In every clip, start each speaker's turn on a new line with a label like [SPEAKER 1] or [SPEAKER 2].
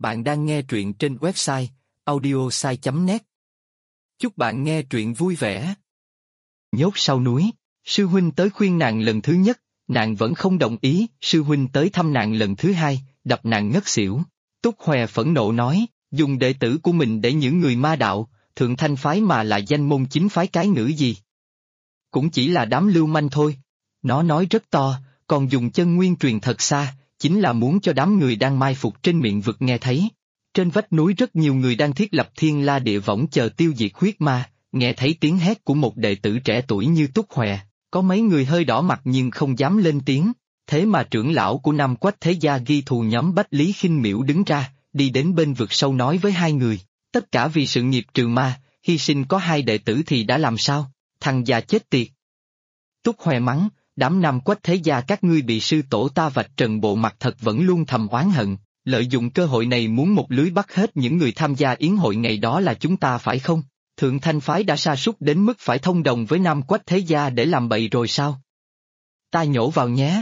[SPEAKER 1] Bạn đang nghe truyện trên website audiosai.net. Chúc bạn nghe truyện vui vẻ. Nhốt sau núi, sư huynh tới khuyên nàng lần thứ nhất, nàng vẫn không đồng ý. Sư huynh tới thăm nàng lần thứ hai, đập nàng ngất xỉu. Túc Hoè phẫn nộ nói, dùng đệ tử của mình để những người ma đạo, thượng thanh phái mà là danh môn chính phái cái ngữ gì? Cũng chỉ là đám lưu manh thôi. Nó nói rất to, còn dùng chân nguyên truyền thật xa, chính là muốn cho đám người đang mai phục trên miệng vực nghe thấy. Trên vách núi rất nhiều người đang thiết lập thiên la địa võng chờ tiêu diệt huyết ma, nghe thấy tiếng hét của một đệ tử trẻ tuổi như Túc Hoè, có mấy người hơi đỏ mặt nhưng không dám lên tiếng. Thế mà trưởng lão của Nam Quách Thế Gia ghi thù nhóm Bách Lý Khinh Miễu đứng ra, đi đến bên vực sâu nói với hai người, tất cả vì sự nghiệp trừ ma, hy sinh có hai đệ tử thì đã làm sao, thằng già chết tiệt. Túc Hoè mắng, đám Nam Quách Thế Gia các ngươi bị sư tổ ta vạch trần bộ mặt thật vẫn luôn thầm oán hận, lợi dụng cơ hội này muốn một lưới bắt hết những người tham gia yến hội ngày đó là chúng ta phải không? Thượng Thanh Phái đã sa sút đến mức phải thông đồng với Nam Quách Thế Gia để làm bậy rồi sao? Ta nhổ vào nhé.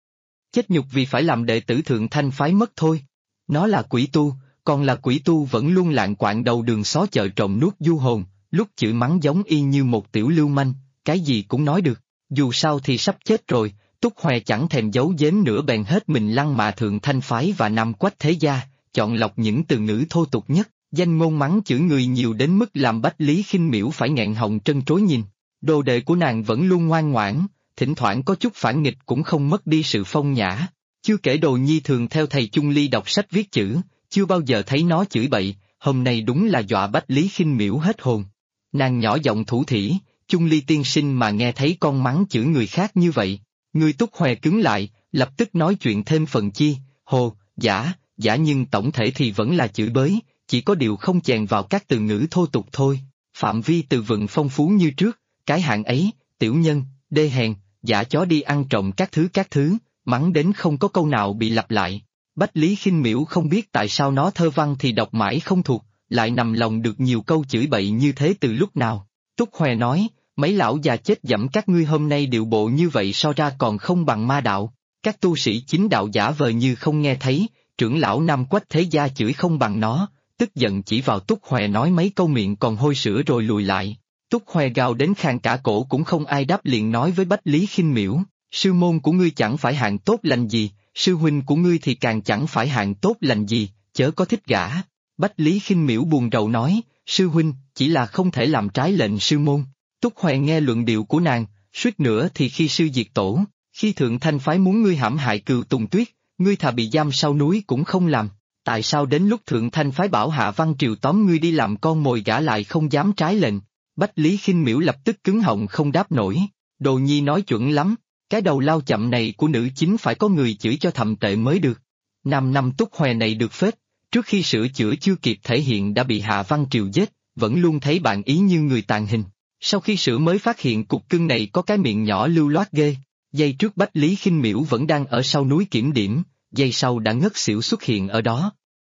[SPEAKER 1] Chết nhục vì phải làm đệ tử Thượng Thanh Phái mất thôi. Nó là quỷ tu, còn là quỷ tu vẫn luôn lạng quạng đầu đường xó chợ trộm nuốt du hồn, lúc chửi mắng giống y như một tiểu lưu manh, cái gì cũng nói được. Dù sao thì sắp chết rồi, Túc Hoè chẳng thèm giấu giếm nữa bèn hết mình lăng mạ Thượng Thanh Phái và Nam Quách Thế Gia, chọn lọc những từ ngữ thô tục nhất, danh ngôn mắng chửi người nhiều đến mức làm Bách Lý Khinh Miễu phải nghẹn họng trân trối nhìn. Đồ đệ của nàng vẫn luôn ngoan ngoãn, thỉnh thoảng có chút phản nghịch cũng không mất đi sự phong nhã. Chưa kể Đồ Nhi thường theo thầy Chung Ly đọc sách viết chữ, chưa bao giờ thấy nó chửi bậy, hôm nay đúng là dọa Bách Lý Khinh Miễu hết hồn. Nàng nhỏ giọng thủ thỉ, Chung Ly tiên sinh mà nghe thấy con mắng chửi người khác như vậy, người Túc Hoè cứng lại, lập tức nói chuyện thêm phần chi, hồ, giả nhưng tổng thể thì vẫn là chửi bới, chỉ có điều không chèn vào các từ ngữ thô tục thôi, phạm vi từ vựng phong phú như trước, cái hạng ấy, tiểu nhân, đê hèn, giả chó đi ăn trộm các thứ, mắng đến không có câu nào bị lặp lại. Bách Lý Khinh Miễu không biết tại sao nó thơ văn thì đọc mãi không thuộc, lại nằm lòng được nhiều câu chửi bậy như thế từ lúc nào. Túc Hoè nói, mấy lão già chết dẫm các ngươi hôm nay điệu bộ như vậy so ra còn không bằng ma đạo, các tu sĩ chính đạo giả vờ như không nghe thấy, trưởng lão Nam Quách Thế Gia chửi không bằng nó, tức giận chỉ vào Túc Hoè nói mấy câu miệng còn hôi sữa rồi lùi lại. Túc Hoè gào đến khàn cả cổ cũng không ai đáp liền nói với Bách Lý Khinh Miễu, sư môn của ngươi chẳng phải hạng tốt lành gì, sư huynh của ngươi thì càng chẳng phải hạng tốt lành gì, chớ có thích gã. Bách Lý Khinh Miễu buồn rầu nói, sư huynh, chỉ là không thể làm trái lệnh sư môn. Túc Hoè nghe luận điệu của nàng, suýt nữa thì khi sư diệt tổ, khi Thượng Thanh Phái muốn ngươi hãm hại Cừu Tùng Tuyết, ngươi thà bị giam sau núi cũng không làm, tại sao đến lúc Thượng Thanh Phái bảo Hạ Văn Triều tóm ngươi đi làm con mồi gã lại không dám trái lệnh? Bách Lý Khinh Miễu lập tức cứng họng không đáp nổi, Đồ Nhi nói chuẩn lắm, cái đầu lao chậm này của nữ chính phải có người chửi cho thậm tệ mới được. 5 năm Túc Hoè này được phết, trước khi sửa chữa chưa kịp thể hiện đã bị Hạ Văn Triều giết, vẫn luôn thấy bạn ý như người tàn hình. Sau khi sửa mới phát hiện cục cưng này có cái miệng nhỏ lưu loát ghê. Giây trước Bách Lý Khinh Miễu vẫn đang ở sau núi kiểm điểm, giây sau đã ngất xỉu xuất hiện ở đó.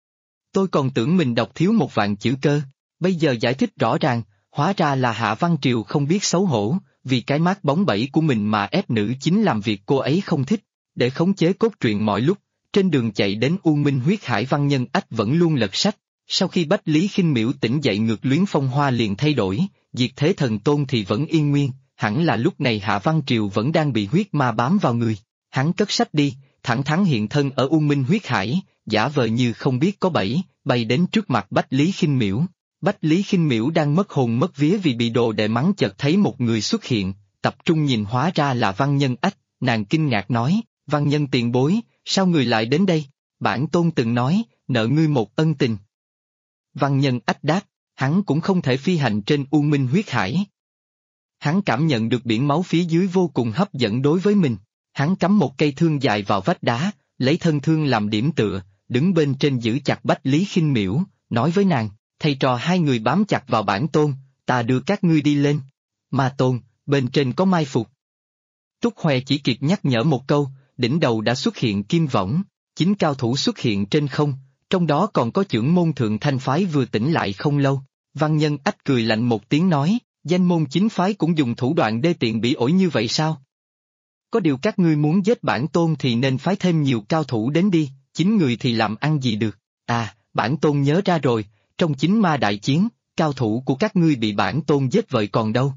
[SPEAKER 1] Tôi còn tưởng mình đọc thiếu một vạn chữ cơ, bây giờ giải thích rõ ràng, hóa ra là Hạ Văn Triều không biết xấu hổ, vì cái mác bóng bẩy của mình mà ép nữ chính làm việc cô ấy không thích, để khống chế cốt truyện mọi lúc, trên đường chạy đến U Minh Huyết Hải Văn Nhân Ách vẫn luôn lật sách. Sau khi Bách Lý Khinh Miễu tỉnh dậy ngược Luyến Phong Hoa liền thay đổi, Diệt Thế Thần Tôn thì vẫn yên nguyên, hẳn là lúc này Hạ Văn Triều vẫn đang bị huyết ma bám vào người. Hắn cất sách đi, thẳng thắn hiện thân ở U Minh Huyết Hải, giả vờ như không biết có bẫy, bay đến trước mặt Bách Lý Khinh Miễu. Bách Lý Khinh Miễu đang mất hồn mất vía vì bị đồ đệ mắng chợt thấy một người xuất hiện, tập trung nhìn hóa ra là Văn Nhân Ách, nàng kinh ngạc nói, Văn Nhân tiền bối, sao người lại đến đây? Bản tôn từng nói, nợ ngươi một ân tình. Văn Nhân Ách đáp, hắn cũng không thể phi hành trên U Minh Huyết Hải. Hắn cảm nhận được biển máu phía dưới vô cùng hấp dẫn đối với mình, hắn cắm một cây thương dài vào vách đá, lấy thân thương làm điểm tựa, đứng bên trên giữ chặt Bách Lý Khinh Miễu, nói với nàng, thầy trò hai người bám chặt vào bản tôn, ta đưa các ngươi đi lên. Ma tôn, bên trên có mai phục. Túc Hoè chỉ kịp nhắc nhở một câu, đỉnh đầu đã xuất hiện kim võng, 9 cao thủ xuất hiện trên không, trong đó còn có chưởng môn Thượng Thanh Phái vừa tỉnh lại không lâu. Văn Nhân Ách cười lạnh một tiếng nói, danh môn chính phái cũng dùng thủ đoạn đê tiện bỉ ổi như vậy sao? Có điều các ngươi muốn giết bản tôn thì nên phái thêm nhiều cao thủ đến đi, 9 người thì làm ăn gì được. À, Bản tôn nhớ ra rồi, trong chính ma đại chiến, cao thủ của các ngươi bị bản tôn giết vợi còn đâu.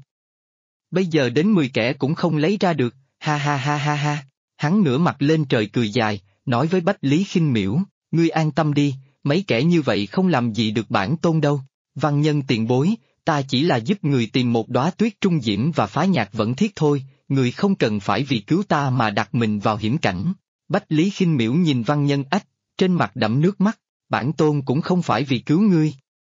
[SPEAKER 1] Bây giờ đến 10 kẻ cũng không lấy ra được, ha ha ha ha ha. Hắn ngửa mặt lên trời cười dài, nói với Bách Lý Khinh Miễu, ngươi an tâm đi, mấy kẻ như vậy không làm gì được bản tôn đâu. Văn nhân tiền bối, ta chỉ là giúp người tìm một đóa tuyết trung diễm và phá nhạc vẫn thiết thôi, người không cần phải vì cứu ta mà đặt mình vào hiểm cảnh. Bách Lý Khinh Miễu nhìn Văn Nhân Ách, trên mặt đẫm nước mắt, bản tôn cũng không phải vì cứu ngươi.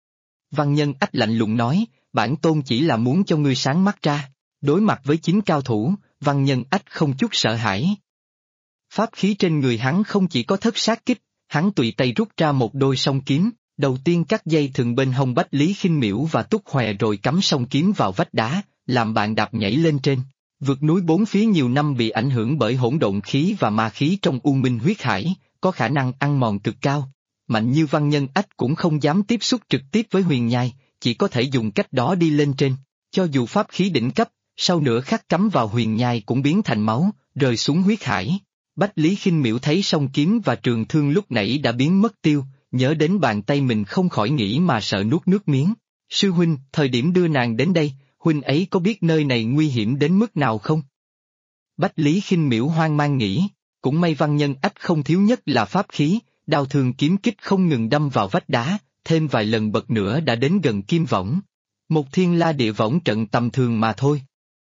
[SPEAKER 1] Văn Nhân Ách lạnh lùng nói, bản tôn chỉ là muốn cho ngươi sáng mắt ra. Đối mặt với chính cao thủ, Văn Nhân Ách không chút sợ hãi. Pháp khí trên người hắn không chỉ có thất sát kích, hắn tùy tay rút ra một đôi song kiếm, đầu tiên cắt dây thừng bên hông Bách Lý Khinh Miễu và Túc Hòe rồi cắm song kiếm vào vách đá, làm bạn đạp nhảy lên trên. Vượt núi bốn phía nhiều năm bị ảnh hưởng bởi hỗn độn khí và ma khí trong U Minh huyết hải, có khả năng ăn mòn cực cao. Mạnh như Văn Nhân Ách cũng không dám tiếp xúc trực tiếp với huyền nhai, chỉ có thể dùng cách đó đi lên trên. Cho dù pháp khí đỉnh cấp, sau nửa khắc cắm vào huyền nhai cũng biến thành máu, rơi xuống huyết hải. Bách Lý Khinh Miễu thấy song kiếm và trường thương lúc nãy đã biến mất tiêu, nhớ đến bàn tay mình không khỏi nghĩ mà sợ nuốt nước miếng. Sư huynh, thời điểm đưa nàng đến đây, huynh ấy có biết nơi này nguy hiểm đến mức nào không? Bách Lý Khinh Miễu hoang mang nghĩ, cũng may Văn Nhân Ách không thiếu nhất là pháp khí, đao thương kiếm kích không ngừng đâm vào vách đá, thêm vài lần bật nữa đã đến gần kim võng. Một thiên la địa võng trận tầm thường mà thôi.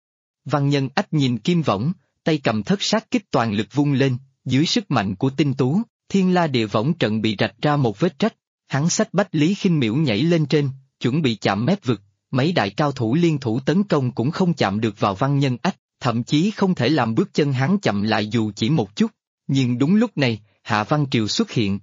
[SPEAKER 1] Văn Nhân Ách nhìn kim võng, tay cầm thất sát kích toàn lực vung lên, dưới sức mạnh của tinh tú, thiên la địa võng trận bị rạch ra một vết rách, hắn xách Bách Lý Khinh Miễu nhảy lên trên, chuẩn bị chạm mép vực, mấy đại cao thủ liên thủ tấn công cũng không chạm được vào Văn Nhân Ách, thậm chí không thể làm bước chân hắn chậm lại dù chỉ một chút, nhưng đúng lúc này, Hạ Văn Triều xuất hiện.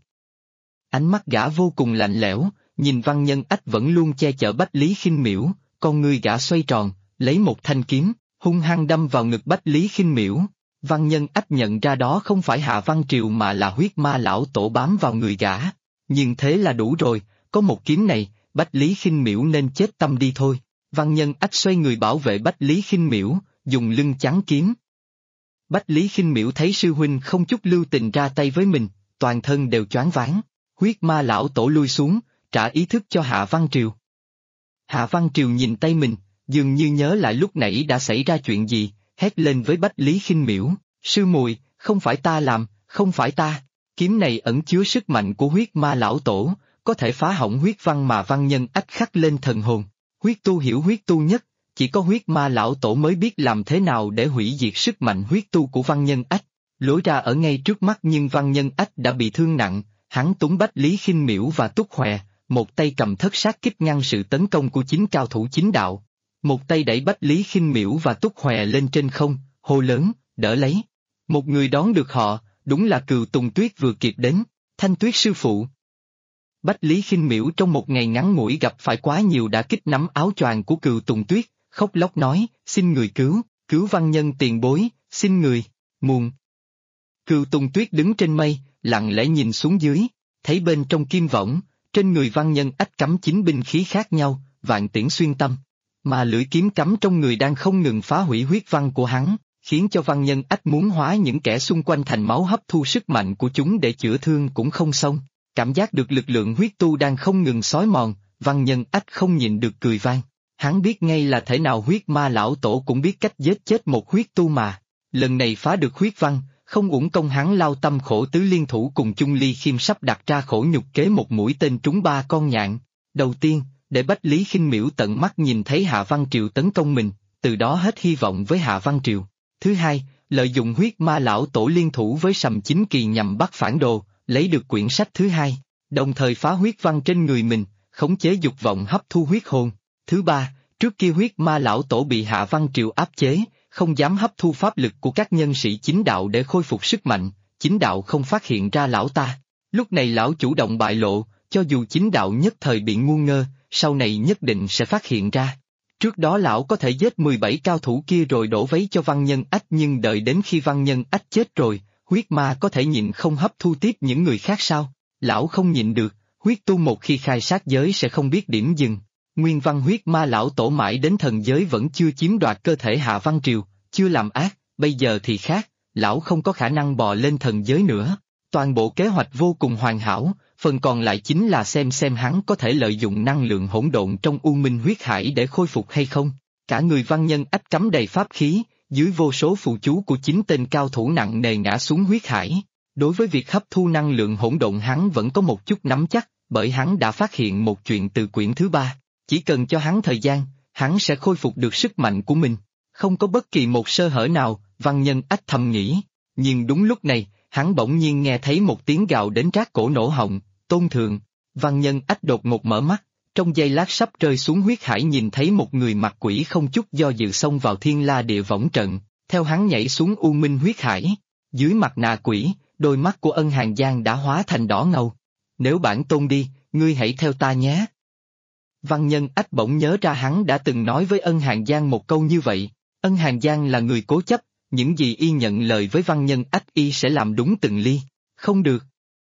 [SPEAKER 1] Ánh mắt gã vô cùng lạnh lẽo, nhìn Văn Nhân Ách vẫn luôn che chở Bách Lý Khinh Miễu, con ngươi gã xoay tròn, lấy một thanh kiếm, hung hăng đâm vào ngực Bách Lý Khinh Miễu. Văn Nhân Ách nhận ra đó không phải Hạ Văn Triều mà là huyết ma lão tổ bám vào người gã. Nhưng thế là đủ rồi, có một kiếm này, Bách Lý Khinh Miễu nên chết tâm đi thôi. Văn Nhân Ách xoay người bảo vệ Bách Lý Khinh Miễu, dùng lưng chắn kiếm. Bách Lý Khinh Miễu thấy sư huynh không chút lưu tình ra tay với mình, toàn thân đều choáng váng. Huyết ma lão tổ lui xuống, trả ý thức cho Hạ Văn Triều. Hạ Văn Triều nhìn tay mình, dường như nhớ lại lúc nãy đã xảy ra chuyện gì, hét lên với Bách Lý Khinh Miễu, sư muội, không phải ta làm, không phải ta, kiếm này ẩn chứa sức mạnh của huyết ma lão tổ, có thể phá hỏng huyết văn mà Văn Nhân Ách khắc lên thần hồn. Huyết tu hiểu huyết tu nhất, chỉ có huyết ma lão tổ mới biết làm thế nào để hủy diệt sức mạnh huyết tu của Văn Nhân Ách. Lối ra ở ngay trước mắt nhưng Văn Nhân Ách đã bị thương nặng, hắn túng Bách Lý Khinh Miễu và Túc Hòe, một tay cầm thất sát kích ngăn sự tấn công của chính cao thủ chính đạo. Một tay đẩy Bách Lý Khinh Miễu và Túc Hòe lên trên không, hô lớn, đỡ lấy. Một người đón được họ, đúng là Cừu Tùng Tuyết vừa kịp đến, Thanh Tuyết sư phụ. Bách Lý Khinh Miễu trong một ngày ngắn ngủi gặp phải quá nhiều đã kích nắm áo choàng của Cừu Tùng Tuyết, khóc lóc nói, xin người cứu, cứu Văn Nhân tiền bối, xin người, muôn. Cừu Tùng Tuyết đứng trên mây, lặng lẽ nhìn xuống dưới, thấy bên trong kim võng, trên người Văn Nhân Ách cắm 9 binh khí khác nhau, vạn tiễn xuyên tâm. Mà lưỡi kiếm cắm trong người đang không ngừng phá hủy huyết văn của hắn, khiến cho Văn Nhân Ách muốn hóa những kẻ xung quanh thành máu hấp thu sức mạnh của chúng để chữa thương cũng không xong. Cảm giác được lực lượng huyết tu đang không ngừng xói mòn, Văn Nhân Ách không nhịn được cười vang. Hắn biết ngay là thể nào huyết ma lão tổ cũng biết cách giết chết một huyết tu mà. Lần này phá được huyết văn, không uổng công hắn lao tâm khổ tứ liên thủ cùng Chung Ly Khiêm sắp đặt ra khổ nhục kế một mũi tên trúng 3 con nhạn. Đầu tiên, để Bách Lý Khinh Miễu tận mắt nhìn thấy Hạ Văn Triều tấn công mình, từ đó hết hy vọng với Hạ Văn Triều. Thứ hai, lợi dụng huyết ma lão tổ liên thủ với Sầm Chính Kỳ nhằm bắt phản đồ, lấy được quyển sách thứ hai, đồng thời phá huyết văn trên người mình, khống chế dục vọng hấp thu huyết hồn. Thứ ba, trước kia huyết ma lão tổ bị Hạ Văn Triều áp chế, không dám hấp thu pháp lực của các nhân sĩ chính đạo để khôi phục sức mạnh, chính đạo không phát hiện ra lão ta. Lúc này lão chủ động bại lộ, cho dù chính đạo nhất thời bị ngu ngơ, sau này nhất định sẽ phát hiện ra. Trước đó lão có thể giết 17 cao thủ kia rồi đổ vấy cho Văn Nhân Ách nhưng đợi đến khi Văn Nhân Ách chết rồi, huyết ma có thể nhịn không hấp thu tiếp những người khác sao? Lão không nhịn được, huyết tu một khi khai sát giới sẽ không biết điểm dừng. Nguyên văn huyết ma lão tổ mãi đến thần giới vẫn chưa chiếm đoạt cơ thể Hạ Văn Triều, chưa làm ác, bây giờ thì khác, lão không có khả năng bò lên thần giới nữa. Toàn bộ kế hoạch vô cùng hoàn hảo, phần còn lại chính là xem hắn có thể lợi dụng năng lượng hỗn độn trong U Minh huyết hải để khôi phục hay không. Cả người Văn Nhân Ách cắm đầy pháp khí, dưới vô số phù chú của 9 tên cao thủ nặng nề ngã xuống huyết hải. Đối với việc hấp thu năng lượng hỗn độn hắn vẫn có một chút nắm chắc, bởi hắn đã phát hiện một chuyện từ quyển thứ 3, chỉ cần cho hắn thời gian, hắn sẽ khôi phục được sức mạnh của mình. Không có bất kỳ một sơ hở nào, Văn Nhân Ách thầm nghĩ, nhưng đúng lúc này, hắn bỗng nhiên nghe thấy một tiếng gào đến trát cổ nổ họng, Tôn Thượng. Văn Nhân Ách đột ngột mở mắt, trong giây lát sắp rơi xuống huyết hải nhìn thấy một người mặt quỷ không chút do dự xông vào Thiên La Địa Võng trận, theo hắn nhảy xuống U Minh huyết hải. Dưới mặt nạ quỷ, đôi mắt của Ân Hàn Giang đã hóa thành đỏ ngầu. Nếu bản tôn đi, ngươi hãy theo ta nhé. Văn Nhân Ách bỗng nhớ ra hắn đã từng nói với Ân Hàn Giang một câu như vậy. Ân Hàn Giang là người cố chấp, những gì y nhận lời với Văn Nhân Ách y sẽ làm đúng từng ly. Không được.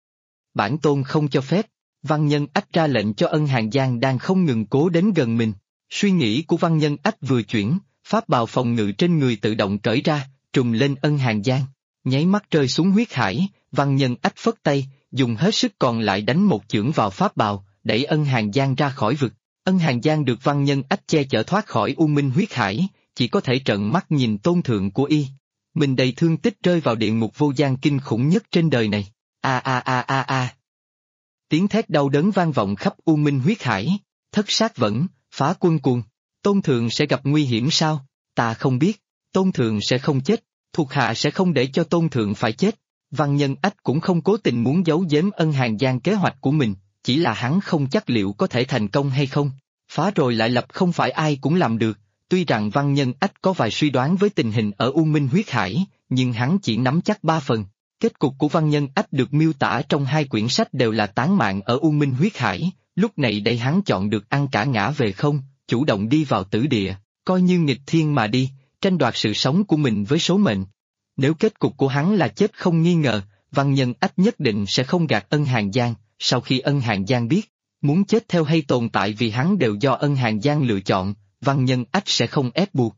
[SPEAKER 1] Bản tôn không cho phép. Văn Nhân Ách ra lệnh cho Ân Hàn Giang đang không ngừng cố đến gần mình. Suy nghĩ của Văn Nhân Ách vừa chuyển, pháp bào phòng ngự trên người tự động cởi ra, trùm lên Ân Hàn Giang. Nháy mắt rơi xuống huyết hải, Văn Nhân Ách phất tay, dùng hết sức còn lại đánh một chưởng vào pháp bào, đẩy Ân Hàn Giang ra khỏi vực. Ân Hàn Giang được Văn Nhân Ách che chở thoát khỏi U Minh huyết hải, chỉ có thể trợn mắt nhìn tôn thượng của y. Mình đầy thương tích rơi vào địa ngục vô gian kinh khủng nhất trên đời này. A a a a a. Tiếng thét đau đớn vang vọng khắp U Minh huyết hải, thất sát vẫn, phá quân cuồng. Tôn thượng sẽ gặp nguy hiểm sao? Ta không biết, tôn thượng sẽ không chết, thuộc hạ sẽ không để cho tôn thượng phải chết. Văn Nhân Ách cũng không cố tình muốn giấu giếm Ân Hàn Giang kế hoạch của mình, chỉ là hắn không chắc liệu có thể thành công hay không. Phá rồi lại lập không phải ai cũng làm được, tuy rằng Văn Nhân Ách có vài suy đoán với tình hình ở U Minh huyết hải, nhưng hắn chỉ nắm chắc 3 phần. Kết cục của Văn Nhân Ách được miêu tả trong 2 quyển sách đều là tán mạng ở U Minh huyết hải, lúc này đây hắn chọn được ăn cả ngã về không, chủ động đi vào tử địa, coi như nghịch thiên mà đi, tranh đoạt sự sống của mình với số mệnh. Nếu kết cục của hắn là chết không nghi ngờ, Văn Nhân Ách nhất định sẽ không gạt Ân Hàn Giang. Sau khi Ân Hàn Giang biết, muốn chết theo hay tồn tại vì hắn đều do Ân Hàn Giang lựa chọn, Văn Nhân Ách sẽ không ép buộc.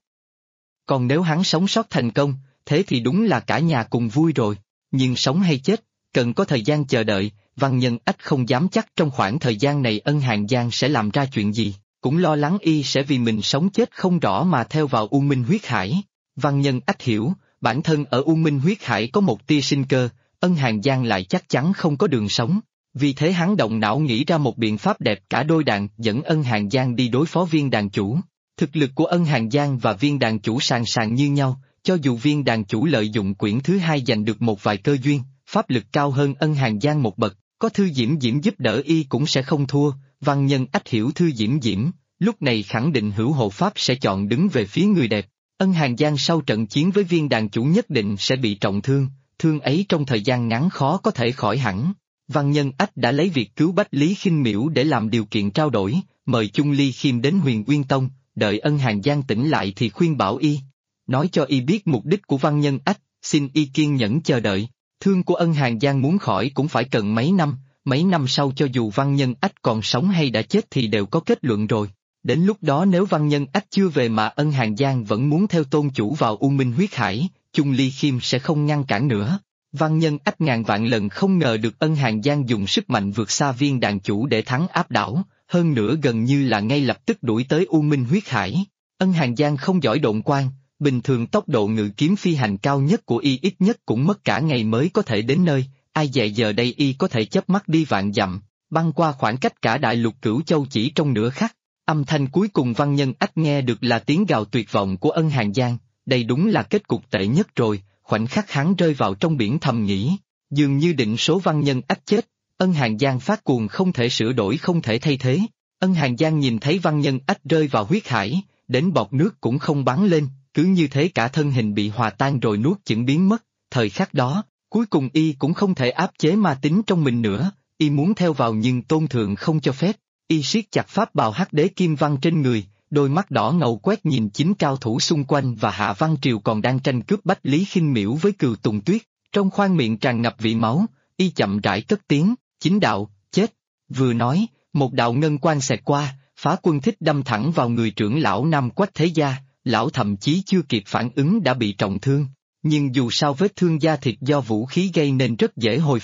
[SPEAKER 1] Còn nếu hắn sống sót thành công, thế thì đúng là cả nhà cùng vui rồi. Nhưng sống hay chết, cần có thời gian chờ đợi, Văn Nhân Ách không dám chắc trong khoảng thời gian này Ân Hàn Giang sẽ làm ra chuyện gì, cũng lo lắng y sẽ vì mình sống chết không rõ mà theo vào U Minh huyết hải. Văn Nhân Ách hiểu, bản thân ở U Minh huyết hải có một tia sinh cơ, Ân Hàn Giang lại chắc chắn không có đường sống. Vì thế hắn động não nghĩ ra một biện pháp đẹp cả đôi đàn dẫn Ân Hàn Giang đi đối phó viên đàn chủ. Thực lực của Ân Hàn Giang và viên đàn chủ sàn sàn như nhau, cho dù viên đàn chủ lợi dụng quyển thứ 2 giành được một vài cơ duyên, pháp lực cao hơn Ân Hàn Giang một bậc, có Thư Diễm Diễm giúp đỡ y cũng sẽ không thua. Văn Nhân Ách hiểu Thư Diễm Diễm, lúc này khẳng định Hữu Hộ Pháp sẽ chọn đứng về phía người đẹp. Ân Hàn Giang sau trận chiến với viên đàn chủ nhất định sẽ bị trọng thương, thương ấy trong thời gian ngắn khó có thể khỏi hẳn. Văn Nhân Ách đã lấy việc cứu Bách Lý Khinh Miễu để làm điều kiện trao đổi, mời Chung Ly Khiêm đến Huyền Uyên Tông, đợi Ân Hàn Giang tỉnh lại thì khuyên bảo y. Nói cho y biết mục đích của Văn Nhân Ách, xin y kiên nhẫn chờ đợi. Thương của Ân Hàn Giang muốn khỏi cũng phải cần mấy năm sau cho dù Văn Nhân Ách còn sống hay đã chết thì đều có kết luận rồi. Đến lúc đó nếu Văn Nhân Ách chưa về mà Ân Hàn Giang vẫn muốn theo tôn chủ vào U Minh huyết hải, Chung Ly Khiêm sẽ không ngăn cản nữa. Văn Nhân Ách ngàn vạn lần không ngờ được Ân Hàn Giang dùng sức mạnh vượt xa viên đàn chủ để thắng áp đảo, hơn nữa gần như là ngay lập tức đuổi tới U Minh huyết hải. Ân Hàn Giang không giỏi độn quang, bình thường tốc độ ngự kiếm phi hành cao nhất của y ít nhất cũng mất cả ngày mới có thể đến nơi, ai dè giờ đây y có thể chớp mắt đi vạn dặm, băng qua khoảng cách cả đại lục Cửu Châu chỉ trong nửa khắc. Âm thanh cuối cùng Văn Nhân Ách nghe được là tiếng gào tuyệt vọng của Ân Hàn Giang, đây đúng là kết cục tệ nhất rồi. Khoảnh khắc hắn rơi vào trong biển thầm nghĩ, dường như định số Văn Nhân Ách chết, Ân Hàn Giang phát cuồng không thể sửa đổi không thể thay thế. Ân Hàn Giang nhìn thấy Văn Nhân Ách rơi vào huyết hải, đến bọt nước cũng không bắn lên, cứ như thế cả thân hình bị hòa tan rồi nuốt chửng biến mất. Thời khắc đó, cuối cùng y cũng không thể áp chế ma tính trong mình nữa, y muốn theo vào nhưng tôn thượng không cho phép, y siết chặt pháp bào hắc đế kim văn trên người. Đôi mắt đỏ ngầu quét nhìn chính cao thủ xung quanh và Hạ Văn Triều còn đang tranh cướp Bách Lý Khinh Miễu với Cừu Tùng Tuyết, trong khoang miệng tràn ngập vị máu, y chậm rãi cất tiếng, chính đạo, chết. Vừa nói, một đạo ngân quang xẹt qua, Phá Quân Thích đâm thẳng vào người trưởng lão Nam Quách Thế Gia, lão thậm chí chưa kịp phản ứng đã bị trọng thương, nhưng dù sao vết thương da thịt do vũ khí gây nên rất dễ hồi phục,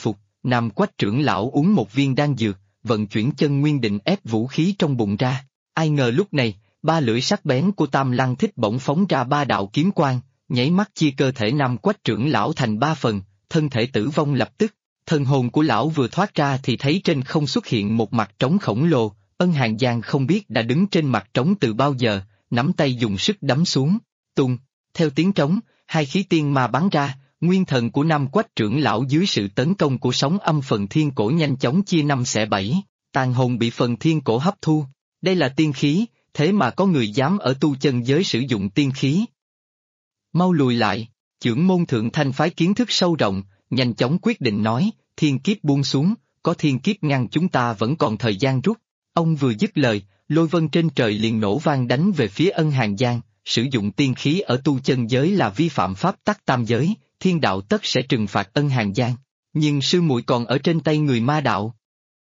[SPEAKER 1] Nam Quách trưởng lão uống một viên đan dược, vận chuyển chân nguyên định ép vũ khí trong bụng ra. Ai ngờ lúc này, ba lưỡi sắc bén của Tam Lăng Thích bỗng phóng ra ba đạo kiếm quang, nháy mắt chia cơ thể Nam Quách trưởng lão thành ba phần, thân thể tử vong lập tức. Thần hồn của lão vừa thoát ra thì thấy trên không xuất hiện một mặt trống khổng lồ, Ân Hàn Giang không biết đã đứng trên mặt trống từ bao giờ, nắm tay dùng sức đấm xuống. Tung, theo tiếng trống, hai khí tiên ma bắn ra, nguyên thần của Nam Quách trưởng lão dưới sự tấn công của sóng âm phần thiên cổ nhanh chóng chia năm xẻ bảy, tàn hồn bị phần thiên cổ hấp thu. Đây là tiên khí, thế mà có người dám ở tu chân giới sử dụng tiên khí. Mau lùi lại, chưởng môn thượng thanh phái kiến thức sâu rộng, nhanh chóng quyết định nói, thiên kiếp buông xuống, có thiên kiếp ngăn chúng ta vẫn còn thời gian rút. Ông vừa dứt lời, lôi vân trên trời liền nổ vang đánh về phía Ân Hàn Giang, sử dụng tiên khí ở tu chân giới là vi phạm pháp tắc tam giới, thiên đạo tất sẽ trừng phạt Ân Hàn Giang, nhưng sư muội còn ở trên tay người ma đạo.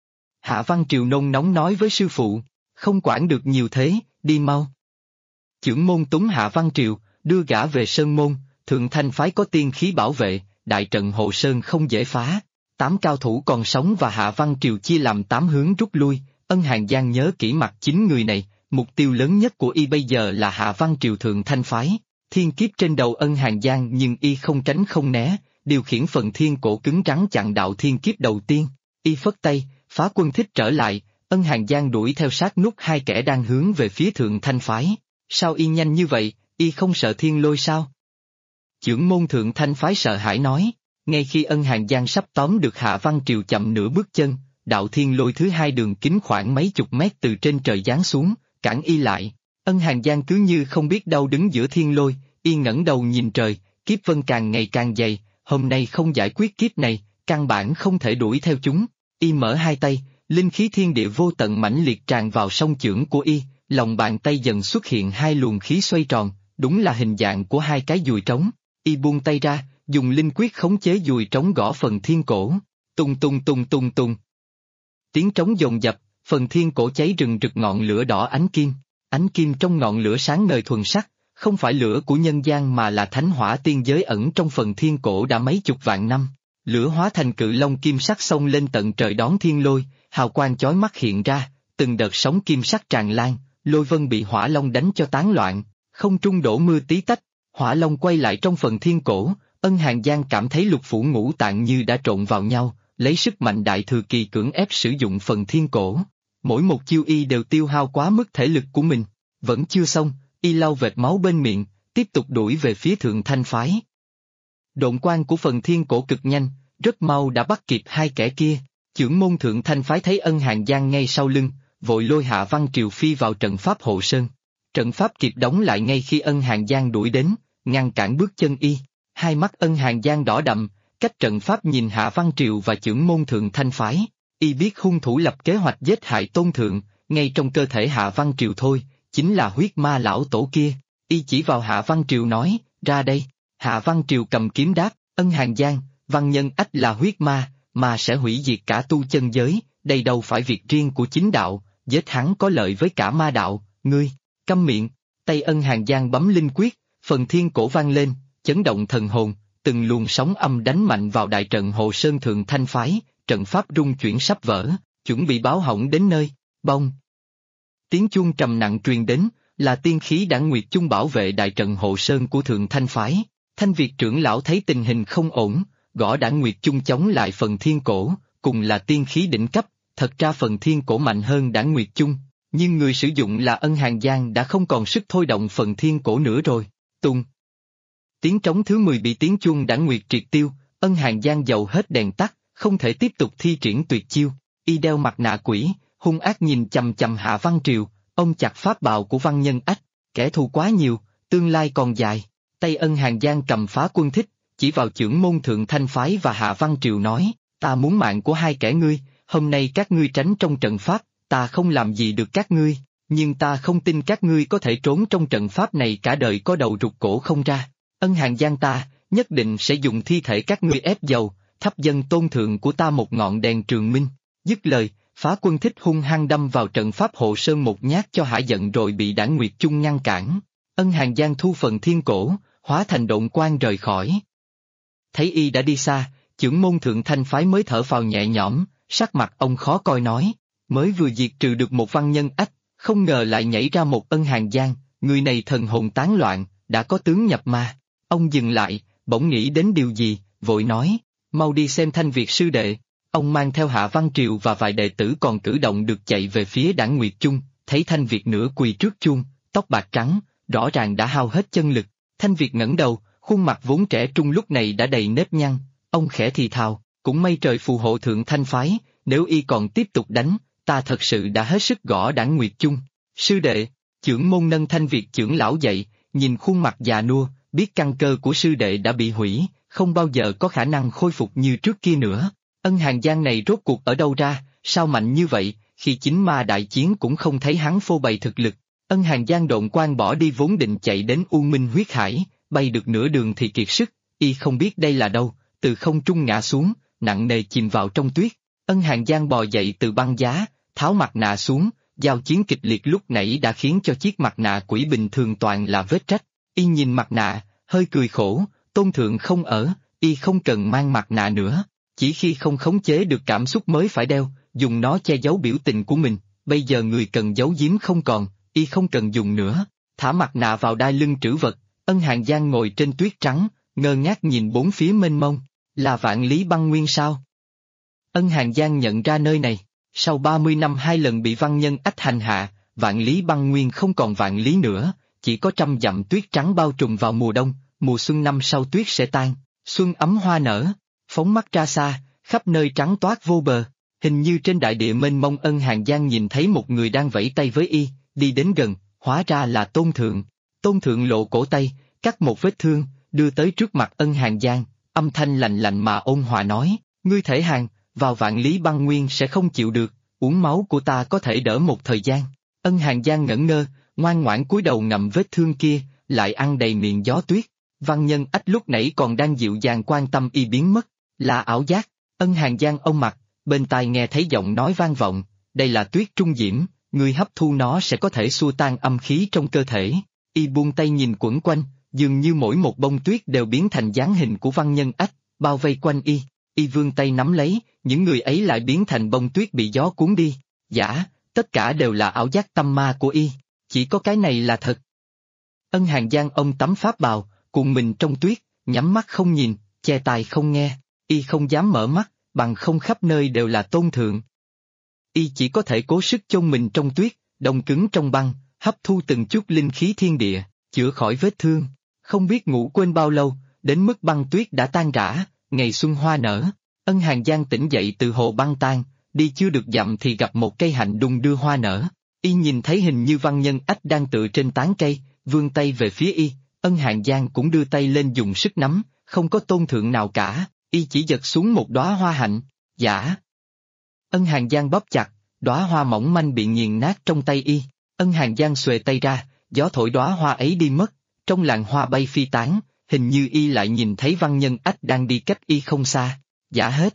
[SPEAKER 1] Hạ Văn Triều nôn nóng nói với sư phụ, không quản được nhiều thế, đi mau. Chưởng môn túng Hạ Văn Triều, đưa gã về sơn môn, thượng thanh phái có tiên khí bảo vệ, đại trận hộ sơn không dễ phá. 8 cao thủ còn sống và Hạ Văn Triều chia làm 8 hướng rút lui. Ân Hàn Giang nhớ kỹ mặt 9 người này, mục tiêu lớn nhất của y bây giờ là Hạ Văn Triều thượng thanh phái. Thiên kiếp trên đầu Ân Hàn Giang nhưng y không tránh không né, điều khiển phần thiên cổ cứng rắn chặn đạo thiên kiếp đầu tiên. Y phất tay, Phá Quân Thích trở lại, Ân Hàn Giang đuổi theo sát nút hai kẻ đang hướng về phía thượng thanh phái. Sao y nhanh như vậy, y không sợ thiên lôi sao? Chưởng môn thượng thanh phái sợ hãi nói, ngay khi Ân Hàn Giang sắp tóm được Hạ Văn Triều chậm nửa bước chân, đạo thiên lôi thứ hai đường kính khoảng mấy chục mét từ trên trời giáng xuống, cản y lại. Ân Hàn Giang cứ như không biết đâu đứng giữa thiên lôi, y ngẩng đầu nhìn trời, kiếp vân càng ngày càng dày, hôm nay không giải quyết kiếp này, căn bản không thể đuổi theo chúng. Y mở hai tay, linh khí thiên địa vô tận mãnh liệt tràn vào song chưởng của y, lòng bàn tay dần xuất hiện hai luồng khí xoay tròn, đúng là hình dạng của hai cái dùi trống. Y buông tay ra, dùng linh quyết khống chế dùi trống gõ phần thiên cổ. Tung tung tung tung tung. Tiếng trống dồn dập, phần thiên cổ cháy rừng rực ngọn lửa đỏ ánh kim trong ngọn lửa sáng ngời thuần sắc, không phải lửa của nhân gian mà là thánh hỏa tiên giới ẩn trong phần thiên cổ đã mấy chục vạn năm. Lửa hóa thành cự long kim sắc xông lên tận trời đón thiên lôi, hào quang chói mắt hiện ra, từng đợt sóng kim sắc tràn lan, lôi vân bị hỏa long đánh cho tán loạn, không trung đổ mưa tí tách, hỏa long quay lại trong phần thiên cổ. Ân Hàn Giang cảm thấy lục phủ ngũ tạng như đã trộn vào nhau, lấy sức mạnh đại thừa kỳ cưỡng ép sử dụng phần thiên cổ. Mỗi một chiêu y đều tiêu hao quá mức thể lực của mình. Vẫn chưa xong, y lau vệt máu bên miệng, tiếp tục đuổi về phía thượng thanh phái. Độn quang của phần thiên cổ cực nhanh, rất mau đã bắt kịp hai kẻ kia. Chưởng môn thượng thanh phái thấy Ân Hàn Giang ngay sau lưng, vội lôi Hạ Văn Triều phi vào trận pháp hộ sơn. Trận pháp kịp đóng lại ngay khi Ân Hàn Giang đuổi đến, ngăn cản bước chân y. Hai mắt Ân Hàn Giang đỏ đậm, cách trận pháp nhìn Hạ Văn Triều và chưởng môn thượng thanh phái. Y biết hung thủ lập kế hoạch giết hại tôn thượng, ngay trong cơ thể Hạ Văn Triều thôi, chính là huyết ma lão tổ kia. Y chỉ vào Hạ Văn Triều nói, ra đây. Hạ Văn Triều cầm kiếm đáp, Ân Hàn Giang, văn nhân ách là huyết ma, mà sẽ hủy diệt cả tu chân giới, đây đâu phải việc riêng của chính đạo, giết hắn có lợi với cả ma đạo, ngươi, câm miệng. Tay Ân Hàn Giang bấm linh quyết, phần thiên cổ vang lên, chấn động thần hồn, từng luồng sóng âm đánh mạnh vào đại trận hộ sơn thượng thanh phái, trận pháp rung chuyển sắp vỡ, chuẩn bị báo hỏng đến nơi, bông. Tiếng chuông trầm nặng truyền đến, là tiên khí Đản Nguyệt Chung bảo vệ đại trận hộ sơn của thượng thanh phái. Thanh Việt trưởng lão thấy tình hình không ổn, gõ Đản Nguyệt Chung chống lại phần thiên cổ, cùng là tiên khí đỉnh cấp, thật ra phần thiên cổ mạnh hơn Đản Nguyệt Chung, nhưng người sử dụng là Ân Hàn Giang đã không còn sức thôi động phần thiên cổ nữa rồi. Tung. Tiếng trống thứ 10 bị tiếng chuông Đản Nguyệt triệt tiêu, Ân Hàn Giang dầu hết đèn tắt, không thể tiếp tục thi triển tuyệt chiêu. Y đeo mặt nạ quỷ, hung ác nhìn chằm chằm Hạ Văn Triều, ông chặt pháp bào của văn nhân ách, kẻ thù quá nhiều, tương lai còn dài. Tay Ân Hàn Giang cầm Phá Quân Thích, chỉ vào chưởng môn thượng thanh phái và Hạ Văn Triều nói, ta muốn mạng của hai kẻ ngươi, hôm nay các ngươi tránh trong trận pháp, ta không làm gì được các ngươi, nhưng ta không tin các ngươi có thể trốn trong trận pháp này cả đời có đầu rụt cổ không ra. Ân Hàn Giang ta, nhất định sẽ dùng thi thể các ngươi ép dầu, thắp dâng tôn thượng của ta một ngọn đèn trường minh. Dứt lời, Phá Quân Thích hung hăng đâm vào trận pháp hộ sơn một nhát cho hả giận rồi bị Đản Nguyệt Chung ngăn cản. Ân Hàn Giang thu phần thiên cổ, hóa thành độn quang rời khỏi. Thấy y đã đi xa, Chưởng môn Thượng Thanh phái mới thở phào nhẹ nhõm, sắc mặt ông khó coi nói, mới vừa diệt trừ được một văn nhân ách, không ngờ lại nhảy ra một Ân Hàn Giang, người này thần hồn tán loạn, đã có tướng nhập ma. Ông dừng lại, bỗng nghĩ đến điều gì, vội nói, mau đi xem Thanh Việt sư đệ. Ông mang theo Hạ Văn Triều và vài đệ tử còn cử động được chạy về phía Đảng Nguyệt Chung, thấy Thanh Việt nửa quỳ trước chuông, tóc bạc trắng, rõ ràng đã hao hết chân lực. Thanh Việt ngẩng đầu, khuôn mặt vốn trẻ trung lúc này đã đầy nếp nhăn, ông khẽ thì thào, cũng may trời phù hộ Thượng Thanh phái, nếu y còn tiếp tục đánh, ta thật sự đã hết sức gõ Đảng Nguyệt Chung. Sư đệ, chưởng môn nâng Thanh Việt trưởng lão dậy, nhìn khuôn mặt già nua, biết căn cơ của sư đệ đã bị hủy, không bao giờ có khả năng khôi phục như trước kia nữa. Ân Hàn Giang này rốt cuộc ở đâu ra, sao mạnh như vậy, khi chính ma đại chiến cũng không thấy hắn phô bày thực lực. Ân Hàn Giang độn quang bỏ đi vốn định chạy đến U Minh huyết hải, bay được nửa đường thì kiệt sức, y không biết đây là đâu, từ không trung ngã xuống, nặng nề chìm vào trong tuyết. Ân Hàn Giang bò dậy từ băng giá, tháo mặt nạ xuống, giao chiến kịch liệt lúc nãy đã khiến cho chiếc mặt nạ quỷ bình thường toàn là vết rách. Y nhìn mặt nạ, hơi cười khổ, Tôn Thượng không ở, y không cần mang mặt nạ nữa, chỉ khi không khống chế được cảm xúc mới phải đeo, dùng nó che giấu biểu tình của mình, bây giờ người cần giấu giếm không còn, y không cần dùng nữa, thả mặt nạ vào đai lưng trữ vật. Ân Hàn Giang ngồi trên tuyết trắng, ngơ ngác nhìn bốn phía mênh mông, là Vạn Lý Băng Nguyên sao? Ân Hàn Giang nhận ra nơi này, sau 30 năm 2 lần bị văn nhân ách hành hạ, Vạn Lý Băng Nguyên không còn vạn lý nữa, chỉ có 100 dặm tuyết trắng bao trùm vào mùa đông, mùa xuân năm sau tuyết sẽ tan, xuân ấm hoa nở, phóng mắt ra xa, khắp nơi trắng toát vô bờ, hình như trên đại địa mênh mông. Ân Hàn Giang nhìn thấy một người đang vẫy tay với y, đi đến gần, hóa ra là Tôn Thượng. Tôn Thượng lộ cổ tay, cắt một vết thương, đưa tới trước mặt Ân Hàn Giang, âm thanh lạnh lạnh mà ôn hòa nói, ngươi thể Hàn, vào Vạn Lý Băng Nguyên sẽ không chịu được, uống máu của ta có thể đỡ một thời gian. Ân Hàn Giang ngẩn ngơ, ngoan ngoãn cúi đầu ngậm vết thương kia, lại ăn đầy miệng gió tuyết. Văn nhân ách lúc nãy còn đang dịu dàng quan tâm y biến mất, là ảo giác. Ân Hàn Giang ông mặt, bên tai nghe thấy giọng nói vang vọng, đây là tuyết trung diễm, ngươi hấp thu nó sẽ có thể xua tan âm khí trong cơ thể. Y buông tay nhìn quẩn quanh, dường như mỗi một bông tuyết đều biến thành dáng hình của văn nhân ách, bao vây quanh y. Y vươn tay nắm lấy, những người ấy lại biến thành bông tuyết bị gió cuốn đi. Giả, tất cả đều là ảo giác tâm ma của y, chỉ có cái này là thật. Ân Hàn Giang ông tắm pháp bào, cuộn mình trong tuyết, nhắm mắt không nhìn, che tai không nghe, y không dám mở mắt, bằng không khắp nơi đều là Tôn Thượng. Y chỉ có thể cố sức chôn mình trong tuyết, đông cứng trong băng, hấp thu từng chút linh khí thiên địa, chữa khỏi vết thương. Không biết ngủ quên bao lâu, đến mức băng tuyết đã tan rã, ngày xuân hoa nở. Ân Hàn Giang tỉnh dậy từ hồ băng tan, đi chưa được dặm thì gặp một cây hạnh đung đưa hoa nở. Y nhìn thấy hình như văn nhân ách đang tựa trên tán cây, vươn tay về phía y. Ân Hàn Giang cũng đưa tay lên dùng sức nắm, không có Tôn Thượng nào cả, y chỉ giật xuống một đóa hoa hạnh. Giả. Ân Hàn Giang bóp chặt, đóa hoa mỏng manh bị nghiền nát trong tay y. Ân Hàn Giang xuề tay ra, gió thổi đóa hoa ấy đi mất, trong làn hoa bay phi tán, hình như y lại nhìn thấy văn nhân ách đang đi cách y không xa. Giả hết.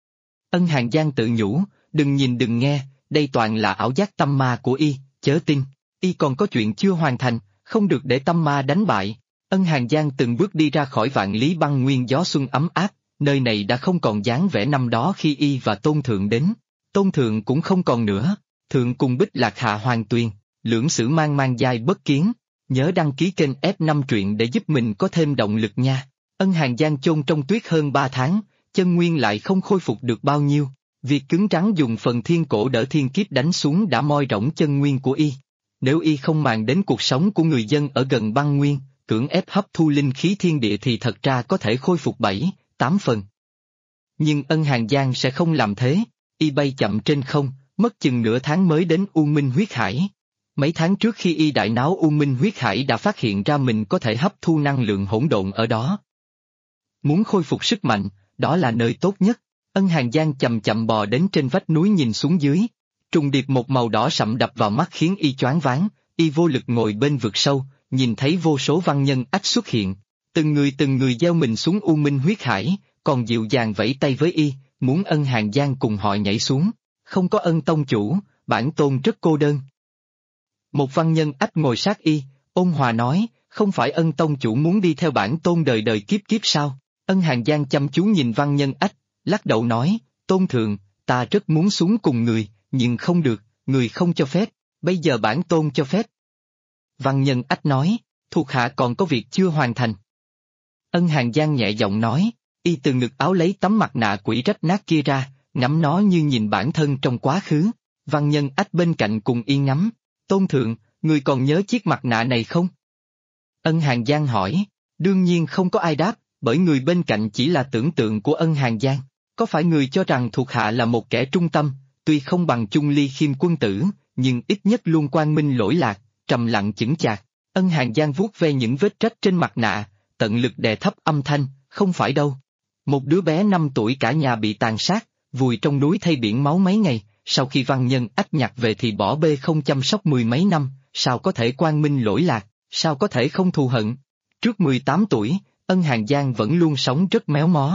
[SPEAKER 1] Ân Hàn Giang tự nhủ, đừng nhìn đừng nghe, đây toàn là ảo giác tâm ma của y, chớ tin, y còn có chuyện chưa hoàn thành, không được để tâm ma đánh bại. Ân Hàn Giang từng bước đi ra khỏi Vạn Lý Băng Nguyên, gió xuân ấm áp, nơi này đã không còn dáng vẻ năm đó khi y và Tôn Thượng đến. Tôn Thượng cũng không còn nữa, Thượng cùng Bích Lạc Hạ Hoàng Tuyền, lưỡng sử mang mang giai bất kiến. Nhớ đăng ký kênh F5 truyện để giúp mình có thêm động lực nha. Ân Hàn Giang chôn trong tuyết hơn 3 tháng, chân nguyên lại không khôi phục được bao nhiêu. Việc cứng rắn dùng phần thiên cổ đỡ thiên kiếp đánh xuống đã moi rỗng chân nguyên của y. Nếu y không màng đến cuộc sống của người dân ở gần băng nguyên, cưỡng ép hấp thu linh khí thiên địa thì thật ra có thể khôi phục 7-8 phần. Nhưng Ân Hàn Giang sẽ không làm thế, y bay chậm trên không, mất chừng nửa tháng mới đến U Minh huyết hải. Mấy tháng trước khi y đại náo U Minh huyết hải đã phát hiện ra mình có thể hấp thu năng lượng hỗn độn ở đó. Muốn khôi phục sức mạnh, đó là nơi tốt nhất. Ân Hàn Giang chậm chậm bò đến trên vách núi nhìn xuống dưới. Trùng điệp một màu đỏ sậm đập vào mắt khiến y choáng váng, y vô lực ngồi bên vực sâu, nhìn thấy vô số văn nhân ách xuất hiện. Từng người gieo mình xuống U Minh huyết hải, còn dịu dàng vẫy tay với y, muốn Ân Hàn Giang cùng họ nhảy xuống. Không có Ân tông chủ, bản tôn rất cô đơn. Một văn nhân ách ngồi sát y, ôn hòa nói, không phải Ân tông chủ muốn đi theo bản tôn đời đời kiếp kiếp sao? Ân Hàng Giang chăm chú nhìn Văn Nhân Ách, lắc đầu nói, Tôn Thượng, ta rất muốn xuống cùng người, nhưng không được, người không cho phép, bây giờ bản tôn cho phép. Văn Nhân Ách nói, thuộc hạ còn có việc chưa hoàn thành. Ân Hàng Giang nhẹ giọng nói, y từ ngực áo lấy tấm mặt nạ quỷ rách nát kia ra, ngắm nó như nhìn bản thân trong quá khứ. Văn Nhân Ách bên cạnh cùng y ngắm, Tôn Thượng, người còn nhớ chiếc mặt nạ này không? Ân Hàng Giang hỏi, đương nhiên không có ai đáp, bởi người bên cạnh chỉ là tưởng tượng của Ân Hàng Giang. Có phải người cho rằng thuộc hạ là một kẻ trung tâm, tuy không bằng Chung Ly Khiêm quân tử, nhưng ít nhất luôn quang minh lỗi lạc, trầm lặng chững chạc. Ân Hàng Giang vuốt ve những vết rách trên mặt nạ, tận lực đè thấp âm thanh, không phải đâu. Một đứa bé 5 tuổi cả nhà bị tàn sát, vùi trong núi thay biển máu mấy ngày, sau khi Văn Nhân Ách nhặt về thì bỏ bê không chăm sóc 10 mấy năm, sao có thể quang minh lỗi lạc, sao có thể không thù hận. Trước 18 tuổi, Ân Hàng Giang vẫn luôn sống rất méo mó.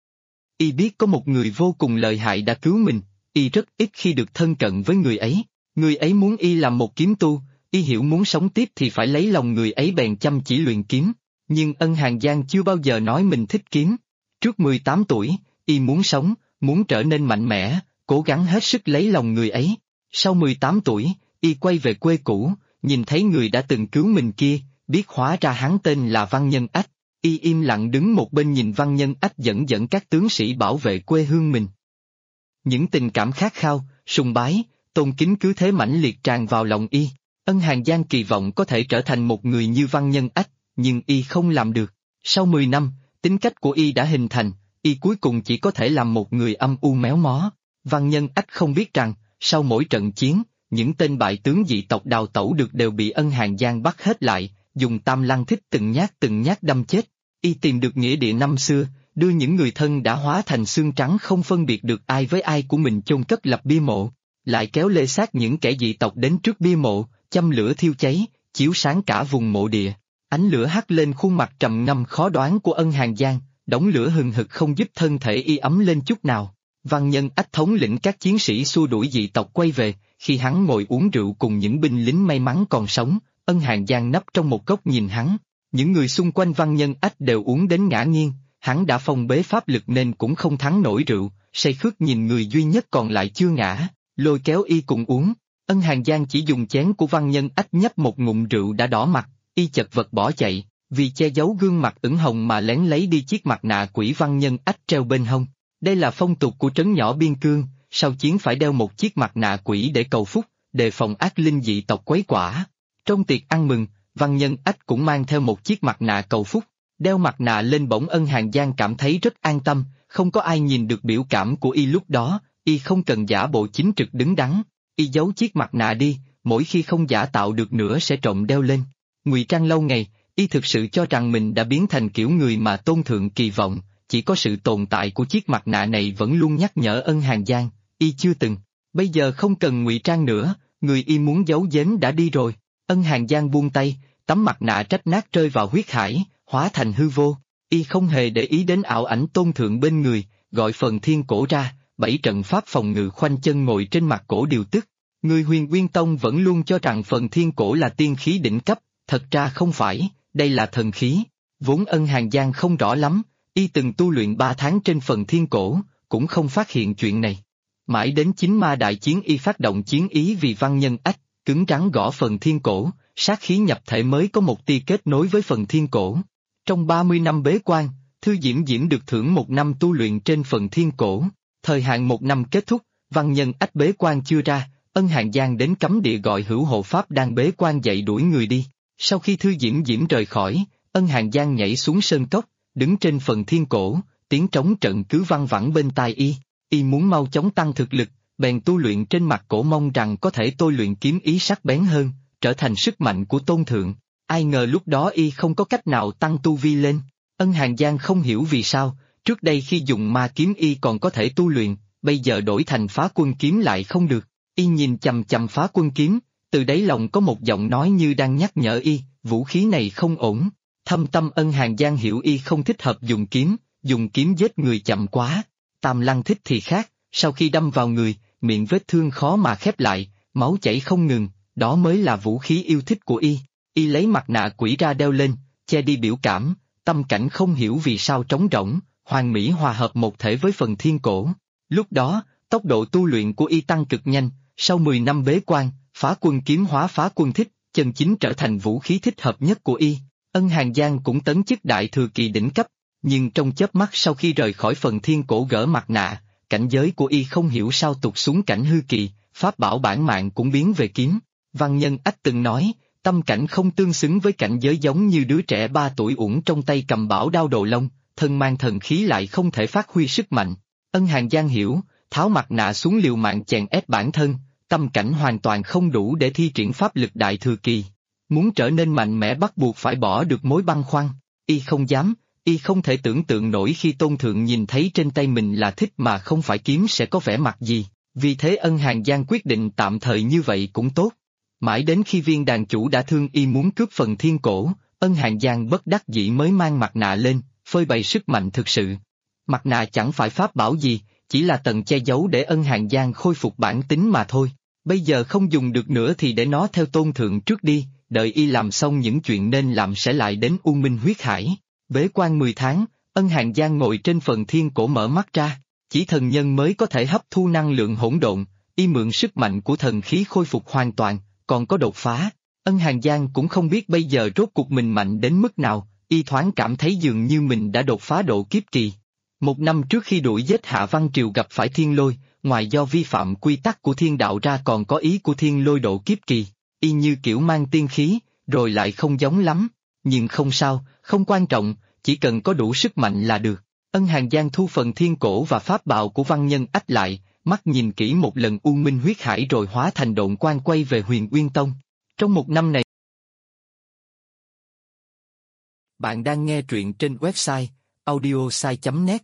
[SPEAKER 1] Y biết có một người vô cùng lợi hại đã cứu mình, y rất ít khi được thân cận với người ấy muốn y làm một kiếm tu, y hiểu muốn sống tiếp thì phải lấy lòng người ấy bèn chăm chỉ luyện kiếm, nhưng Ân Hàng Giang chưa bao giờ nói mình thích kiếm. Trước 18 tuổi, y muốn sống, muốn trở nên mạnh mẽ, cố gắng hết sức lấy lòng người ấy. Sau 18 tuổi, y quay về quê cũ, nhìn thấy người đã từng cứu mình kia, biết hóa ra hắn tên là Văn Nhân Ách. Y im lặng đứng một bên nhìn Văn Nhân Ách dẫn các tướng sĩ bảo vệ quê hương mình. Những tình cảm khát khao, sùng bái, tôn kính cứ thế mãnh liệt tràn vào lòng y. Ân Hàng Giang kỳ vọng có thể trở thành một người như Văn Nhân Ách, nhưng y không làm được. Sau 10 năm, tính cách của y đã hình thành, y cuối cùng chỉ có thể làm một người âm u méo mó. Văn Nhân Ách không biết rằng, sau mỗi trận chiến, những tên bại tướng dị tộc đào tẩu được đều bị Ân Hàng Giang bắt hết lại, dùng tam lăng thích từng nhát đâm chết. Y tìm được nghĩa địa năm xưa, đưa những người thân đã hóa thành xương trắng không phân biệt được ai với ai của mình chôn cất lập bia mộ, lại kéo lê xác những kẻ dị tộc đến trước bia mộ, châm lửa thiêu cháy, chiếu sáng cả vùng mộ địa. Ánh lửa hắt lên khuôn mặt trầm ngâm khó đoán của Ân Hàng Giang, đống lửa hừng hực không giúp thân thể y ấm lên chút nào. Văn Nhân Ách thống lĩnh các chiến sĩ xua đuổi dị tộc quay về, khi hắn ngồi uống rượu cùng những binh lính may mắn còn sống, Ân Hàng Giang nấp trong một góc nhìn hắn. Những người xung quanh Văn Nhân Ách đều uống đến ngã nghiêng, hắn đã phong bế pháp lực nên cũng không thắng nổi rượu, say khướt nhìn người duy nhất còn lại chưa ngã, lôi kéo y cùng uống. Ân Hàng Giang chỉ dùng chén của Văn Nhân Ách nhấp một ngụm rượu đã đỏ mặt, y chật vật bỏ chạy, vì che giấu gương mặt ửng hồng mà lén lấy đi chiếc mặt nạ quỷ Văn Nhân Ách treo bên hông. Đây là phong tục của trấn nhỏ biên cương, sau chiến phải đeo một chiếc mặt nạ quỷ để cầu phúc, đề phòng ác linh dị tộc quấy quả. Trong tiệc ăn mừng, Văn Nhân Ách cũng mang theo một chiếc mặt nạ cầu phúc, đeo mặt nạ lên bỗng Ân Hàng Giang cảm thấy rất an tâm, không có ai nhìn được biểu cảm của y lúc đó, y không cần giả bộ chính trực đứng đắn, y giấu chiếc mặt nạ đi, mỗi khi không giả tạo được nữa sẽ trộm đeo lên. Ngụy trang lâu ngày, y thực sự cho rằng mình đã biến thành kiểu người mà Tôn Thượng kỳ vọng, chỉ có sự tồn tại của chiếc mặt nạ này vẫn luôn nhắc nhở Ân Hàng Giang, y chưa từng, bây giờ không cần ngụy trang nữa, người y muốn giấu giếm đã đi rồi. Ân Hàng Giang buông tay, tấm mặt nạ rách nát rơi vào huyết hải, hóa thành hư vô, y không hề để ý đến ảo ảnh Tôn Thượng bên người, gọi phần thiên cổ ra, 7 trận pháp phòng ngự khoanh chân ngồi trên mặt cổ điều tức. Người Huyền Nguyên Tông vẫn luôn cho rằng phần thiên cổ là tiên khí đỉnh cấp, thật ra không phải, đây là thần khí. Vốn Ân Hàng Giang không rõ lắm, y từng tu luyện 3 tháng trên phần thiên cổ, cũng không phát hiện chuyện này. Mãi đến chính ma đại chiến y phát động chiến ý vì Văn Nhân Ách, cứng rắn gõ phần thiên cổ, sát khí nhập thể mới có một tia kết nối với phần thiên cổ. Trong 30 năm bế quan, Thư Diễm Diễm được thưởng 1 năm tu luyện trên phần thiên cổ, thời hạn 1 năm kết thúc, Văn Nhân Ách bế quan chưa ra, Ân Hàng Giang đến cấm địa gọi hữu hộ pháp đang bế quan dậy đuổi người đi. Sau khi Thư Diễm Diễm rời khỏi, Ân Hàng Giang nhảy xuống sơn cốc, đứng trên phần thiên cổ, tiếng trống trận cứ văng vẳng bên tai y muốn mau chóng tăng thực lực, bèn tu luyện trên mặt cổ mong rằng có thể tôi luyện kiếm ý sắc bén hơn, trở thành sức mạnh của Tôn Thượng. Ai ngờ lúc đó y không có cách nào tăng tu vi lên. Ân Hàng Giang không hiểu vì sao, trước đây khi dùng ma kiếm y còn có thể tu luyện, bây giờ đổi thành Phá Quân kiếm lại không được. Y nhìn chằm chằm Phá Quân kiếm, từ đáy lòng có một giọng nói như đang nhắc nhở y, vũ khí này không ổn. Thâm tâm Ân Hàng Giang hiểu y không thích hợp dùng kiếm giết người chậm quá. Tam Lăng thích thì khác, sau khi đâm vào người, miệng vết thương khó mà khép lại, máu chảy không ngừng, đó mới là vũ khí yêu thích của y. Y lấy mặt nạ quỷ ra đeo lên, che đi biểu cảm, tâm cảnh không hiểu vì sao trống rỗng, hoàn mỹ hòa hợp một thể với phần thiên cổ. Lúc đó, tốc độ tu luyện của y tăng cực nhanh, sau 10 năm bế quan, phá quân kiếm hóa phá quân thích, chân chính trở thành vũ khí thích hợp nhất của y. Ân Hàn Giang cũng tấn chức đại thừa kỳ đỉnh cấp, nhưng trong chớp mắt sau khi rời khỏi phần thiên cổ gỡ mặt nạ, cảnh giới của y không hiểu sao tụt xuống cảnh hư kỳ, pháp bảo bản mạng cũng biến về kiếm. Văn Nhân Ách từng nói, tâm cảnh không tương xứng với cảnh giới, giống như đứa trẻ 3 tuổi uổng trong tay cầm bảo đao đồ long, thân mang thần khí lại không thể phát huy sức mạnh. Ân Hàn Giang hiểu, tháo mặt nạ xuống liều mạng chèn ép bản thân, tâm cảnh hoàn toàn không đủ để thi triển pháp lực đại thừa kỳ. Muốn trở nên mạnh mẽ bắt buộc phải bỏ được mối băn khoăn, y không dám, y không thể tưởng tượng nổi khi Tôn Thượng nhìn thấy trên tay mình là thích mà không phải kiếm sẽ có vẻ mặt gì, vì thế Ân Hàn Giang quyết định tạm thời như vậy cũng tốt. Mãi đến khi viên đàn chủ đã thương y muốn cướp phần thiên cổ, Ân Hàn Giang bất đắc dĩ mới mang mặt nạ lên, phơi bày sức mạnh thực sự. Mặt nạ chẳng phải pháp bảo gì, chỉ là tầng che giấu để Ân Hàn Giang khôi phục bản tính mà thôi. Bây giờ không dùng được nữa thì để nó theo Tôn Thượng trước đi, đợi y làm xong những chuyện nên làm sẽ lại đến U Minh huyết hải. Bế quan 10 tháng, Ân Hàn Giang ngồi trên phần thiên cổ mở mắt ra, chỉ thần nhân mới có thể hấp thu năng lượng hỗn độn, y mượn sức mạnh của thần khí khôi phục hoàn toàn, còn có đột phá. Ân Hàn Giang cũng không biết bây giờ rốt cuộc mình mạnh đến mức nào, y thoáng cảm thấy dường như mình đã đột phá độ kiếp kỳ. 1 năm trước khi đuổi giết Hạ Văn Triều gặp phải thiên lôi, ngoài do vi phạm quy tắc của thiên đạo ra còn có ý của thiên lôi độ kiếp kỳ, y như kiểu mang tiên khí, rồi lại không giống lắm, nhưng không sao, không quan trọng, chỉ cần có đủ sức mạnh là được. Ân Hàn Giang thu phần thiên cổ và pháp bảo của Văn Nhân Ách lại, mắt nhìn kỹ một lần U Minh huyết hải rồi hóa thành độn quang quay về Huyền Uyên Tông. Trong 1 năm này, bạn đang nghe truyện trên website audiosai.net.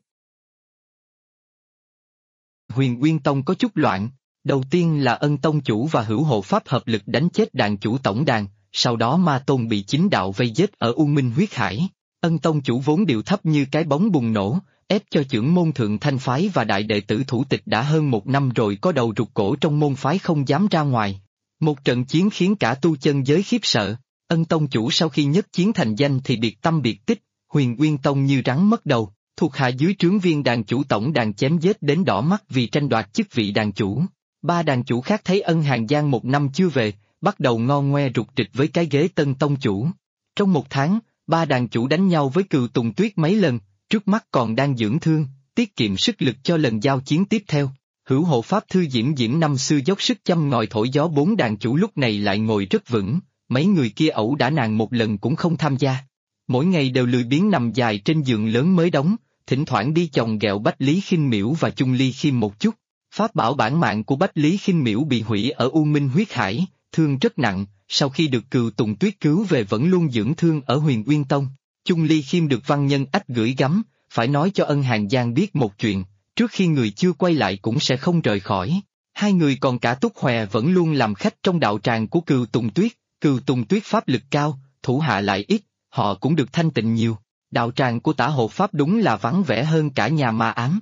[SPEAKER 1] Huyền Uyên Tông có chút loạn, đầu tiên là Ân Tông chủ và Hữu Hộ Pháp hợp lực đánh chết đàn chủ tổng đàn, sau đó Ma Tôn bị chính đạo vây giết ở U Minh huyết hải. Ân Tông chủ vốn điệu thấp như cái bóng bùng nổ, ép cho chưởng môn Thượng Thanh phái và đại đệ tử thủ tịch đã hơn 1 năm rồi có đầu rụt cổ trong môn phái không dám ra ngoài. Một trận chiến khiến cả tu chân giới khiếp sợ. Ân Tông chủ sau khi nhất chiến thành danh thì biệt tâm biệt tích, Huyền Uyên Tông như rắn mất đầu, thuộc hạ dưới trướng viên đàn chủ tổng đàn chém giết đến đỏ mắt vì tranh đoạt chức vị đàn chủ. 3 đàn chủ khác thấy Ân Hàn Giang 1 năm chưa về, bắt đầu ngon ngoe rụt rịch với cái ghế Tân Tông chủ. Trong 1 tháng, 3 đàn chủ đánh nhau với Cừu Tùng Tuyết mấy lần, trước mắt còn đang dưỡng thương, tiết kiệm sức lực cho lần giao chiến tiếp theo. Hữu Hộ Pháp Thư Diễm Diễm năm xưa dốc sức châm ngòi thổi gió 4 đàn chủ lúc này lại ngồi rất vững, mấy người kia ẩu đả nàng một lần cũng không tham gia. Mỗi ngày đều lười biếng nằm dài trên giường lớn mới đóng, thỉnh thoảng đi chồng ghẹo Bách Lý Khinh Miễu và Chung Ly Khiêm một chút. Pháp bảo bản mạng của Bách Lý Khinh Miễu bị hủy ở U Minh huyết hải, thương rất nặng, sau khi được Cừu Tùng Tuyết cứu về vẫn luôn dưỡng thương ở Huyền Uyên Tông. Chung Ly Khiêm được Văn Nhân Ách gửi gắm, phải nói cho Ân Hàn Giang biết một chuyện, trước khi người chưa quay lại cũng sẽ không rời khỏi. 2 người còn cả Túc Hòe vẫn luôn làm khách trong đạo tràng của Cừu Tùng Tuyết. Cừu Tùng Tuyết pháp lực cao, thủ hạ lại ít, họ cũng được thanh tịnh nhiều. Đạo tràng của Tả Hộ Pháp đúng là vắng vẻ hơn cả nhà ma ám.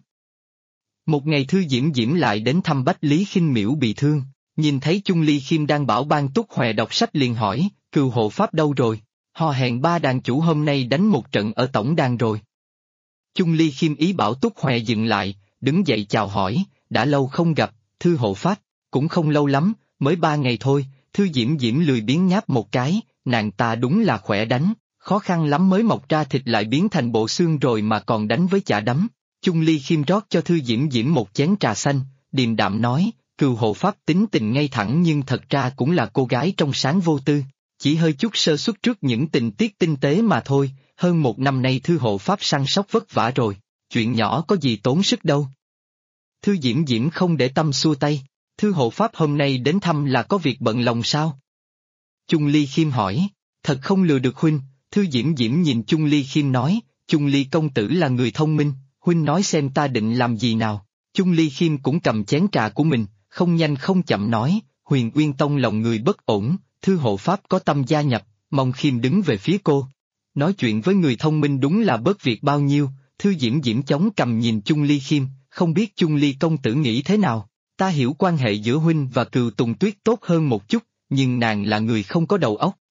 [SPEAKER 1] Một ngày Thư Diễm Diễm lại đến thăm Bách Lý Khinh Miễu bị thương, nhìn thấy Chung Ly Khiêm đang bảo ban Túc Hòe đọc sách liền hỏi, Cừu Hộ Pháp đâu rồi? Họ hẹn 3 đàn chủ hôm nay đánh một trận ở tổng đàn rồi. Chung Ly Khiêm ý bảo Túc Hòe dừng lại, đứng dậy chào hỏi, đã lâu không gặp, Thư Hộ Pháp, cũng không lâu lắm, mới 3 ngày thôi. Thư Diễm Diễm lười biếng nháp một cái, nàng ta đúng là khỏe đánh, khó khăn lắm mới mọc ra thịt lại biến thành bộ xương rồi mà còn đánh với chả đấm. Chung Ly Khiêm rót cho Thư Diễm Diễm một chén trà xanh, điềm đạm nói, Cừu Hộ Pháp tính tình ngay thẳng nhưng thật ra cũng là cô gái trong sáng vô tư, chỉ hơi chút sơ suất trước những tình tiết tinh tế mà thôi, hơn 1 năm nay Thư Hộ Pháp săn sóc vất vả rồi, chuyện nhỏ có gì tốn sức đâu. Thư Diễm Diễm không để tâm xua tay, Thư Hộ Pháp hôm nay đến thăm là có việc bận lòng sao? Chung Ly Khiêm hỏi, thật không lừa được huynh, Thư Diễm Diễm nhìn Chung Ly Khiêm nói, Chung Ly công tử là người thông minh, huynh nói xem ta định làm gì nào. Chung Ly Khiêm cũng cầm chén trà của mình, không nhanh không chậm nói, Huyền Uyên Tông lòng người bất ổn, Thư Hộ Pháp có tâm gia nhập, mong Khiêm đứng về phía cô. Nói chuyện với người thông minh đúng là bớt việc bao nhiêu, Thư Diễm Diễm chống cằm nhìn Chung Ly Khiêm, không biết Chung Ly công tử nghĩ thế nào. Ta hiểu quan hệ giữa huynh và Cừu Tùng Tuyết tốt hơn một chút, nhưng nàng là người không có đầu óc,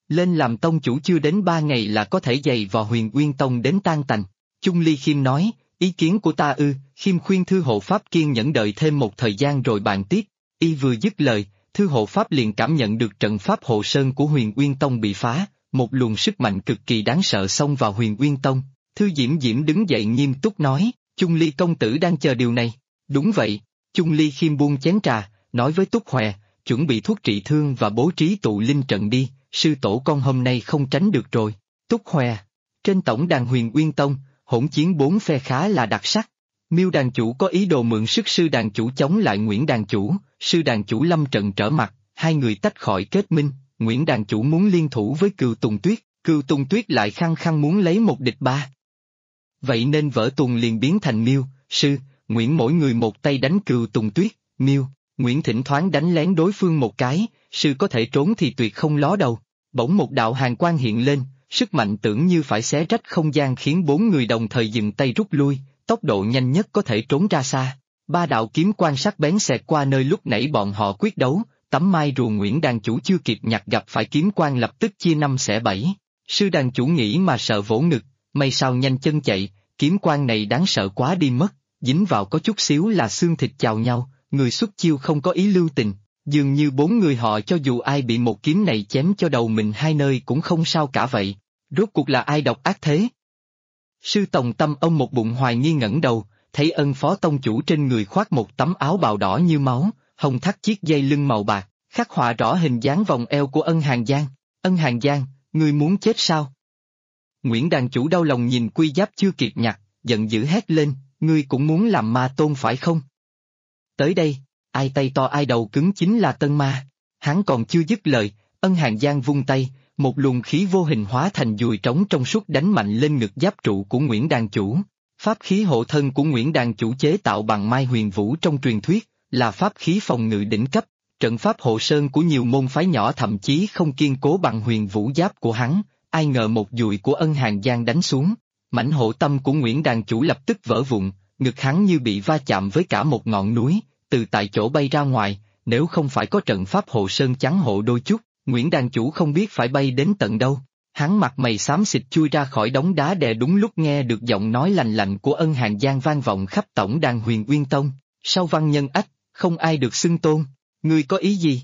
[SPEAKER 1] lên làm tông chủ chưa đến 3 ngày là có thể giày vò Huyền Uyên Tông đến tan tành. Chung Ly Khiêm nói, ý kiến của ta ư, Khiêm khuyên Thư hộ pháp kiên nhẫn đợi thêm một thời gian rồi bàn tiếp. Y vừa dứt lời, Thư hộ pháp liền cảm nhận được trận pháp hộ sơn của Huyền Uyên Tông bị phá, một luồng sức mạnh cực kỳ đáng sợ xông vào Huyền Uyên Tông. Thư Diễm Diễm đứng dậy nghiêm túc nói, Chung Ly công tử đang chờ điều này. Đúng vậy. Chung Ly Khiêm buông chén trà, nói với Túc Hòe, chuẩn bị thuốc trị thương và bố trí tụ linh trận đi, sư tổ con hôm nay không tránh được rồi. Túc Hòe. Trên tổng đàn Huyền Uyên Tông, hỗn chiến 4 phe khá là đặc sắc. Miêu đàn chủ có ý đồ mượn sức sư đàn chủ chống lại Nguyễn đàn chủ, sư đàn chủ lâm trận trở mặt, hai người tách khỏi kết minh. Nguyễn đàn chủ muốn liên thủ với Cừu Tùng Tuyết lại khăng khăng muốn lấy một địch ba. Vậy nên vở tuồng liền biến thành Miêu, sư, Nguyễn mỗi người một tay đánh Cừu Tùng Tuyết, Miêu, Nguyễn thỉnh thoảng đánh lén đối phương một cái, sư có thể trốn thì tuyệt không ló đầu. Bỗng một đạo hàn quang hiện lên, sức mạnh tưởng như phải xé rách không gian khiến 4 người đồng thời dừng tay rút lui, tốc độ nhanh nhất có thể trốn ra xa. 3 đạo kiếm quang sắc bén xẹt qua nơi lúc nãy bọn họ quyết đấu, tấm mai rùa Nguyễn đàn chủ chưa kịp nhặt gặp phải kiếm quang lập tức chia 5 xẻ 7. Sư đàn chủ nghĩ mà sợ vỗ ngực, may sao nhanh chân chạy, kiếm quang này đáng sợ quá đi mất, dính vào có chút xíu là xương thịt chào nhau, người xuất chiêu không có ý lưu tình, dường như 4 người họ cho dù ai bị một kiếm này chém cho đầu mình 2 nơi cũng không sao cả vậy. Rốt cuộc là ai độc ác thế? Sư Tòng Tâm ông một bụng hoài nghi ngẩng đầu, thấy Ân phó tông chủ trên người khoác một tấm áo bào đỏ như máu, hồng thắt chiếc dây lưng màu bạc, khắc họa rõ hình dáng vòng eo của Ân Hàn Giang. Ân Hàn Giang, ngươi muốn chết sao? Nguyễn đàn chủ đau lòng nhìn quy giáp chưa kịp nhặt, giận dữ hét lên, ngươi cũng muốn làm ma tôn phải không? Tới đây, ai tay to ai đầu cứng chính là Tân Ma. Hắn còn chưa dứt lời, Ân Hàn Giang vung tay, một luồng khí vô hình hóa thành dùi trống trong suốt đánh mạnh lên ngực giáp trụ của Nguyễn đàn chủ. Pháp khí hộ thân của Nguyễn đàn chủ chế tạo bằng mai huyền vũ trong truyền thuyết, là pháp khí phòng ngự đỉnh cấp, trận pháp hộ sơn của nhiều môn phái nhỏ thậm chí không kiên cố bằng huyền vũ giáp của hắn, ai ngờ một dùi của Ân Hàn Giang đánh xuống, mảnh hộ tâm của Nguyễn đàn chủ lập tức vỡ vụn, ngực hắn như bị va chạm với cả một ngọn núi, từ tại chỗ bay ra ngoài, nếu không phải có trận pháp hộ sơn chắn hộ đôi chút, Nguyễn đàn chủ không biết phải bay đến tận đâu. Hắn mặt mày xám xịt chui ra khỏi đống đá đè đúng lúc nghe được giọng nói lành lạnh của Ân Hàn Giang vang vọng khắp tổng đàn Huyền Uyên Tông, sau Văn Nhân Ách, không ai được xưng tôn, ngươi có ý gì?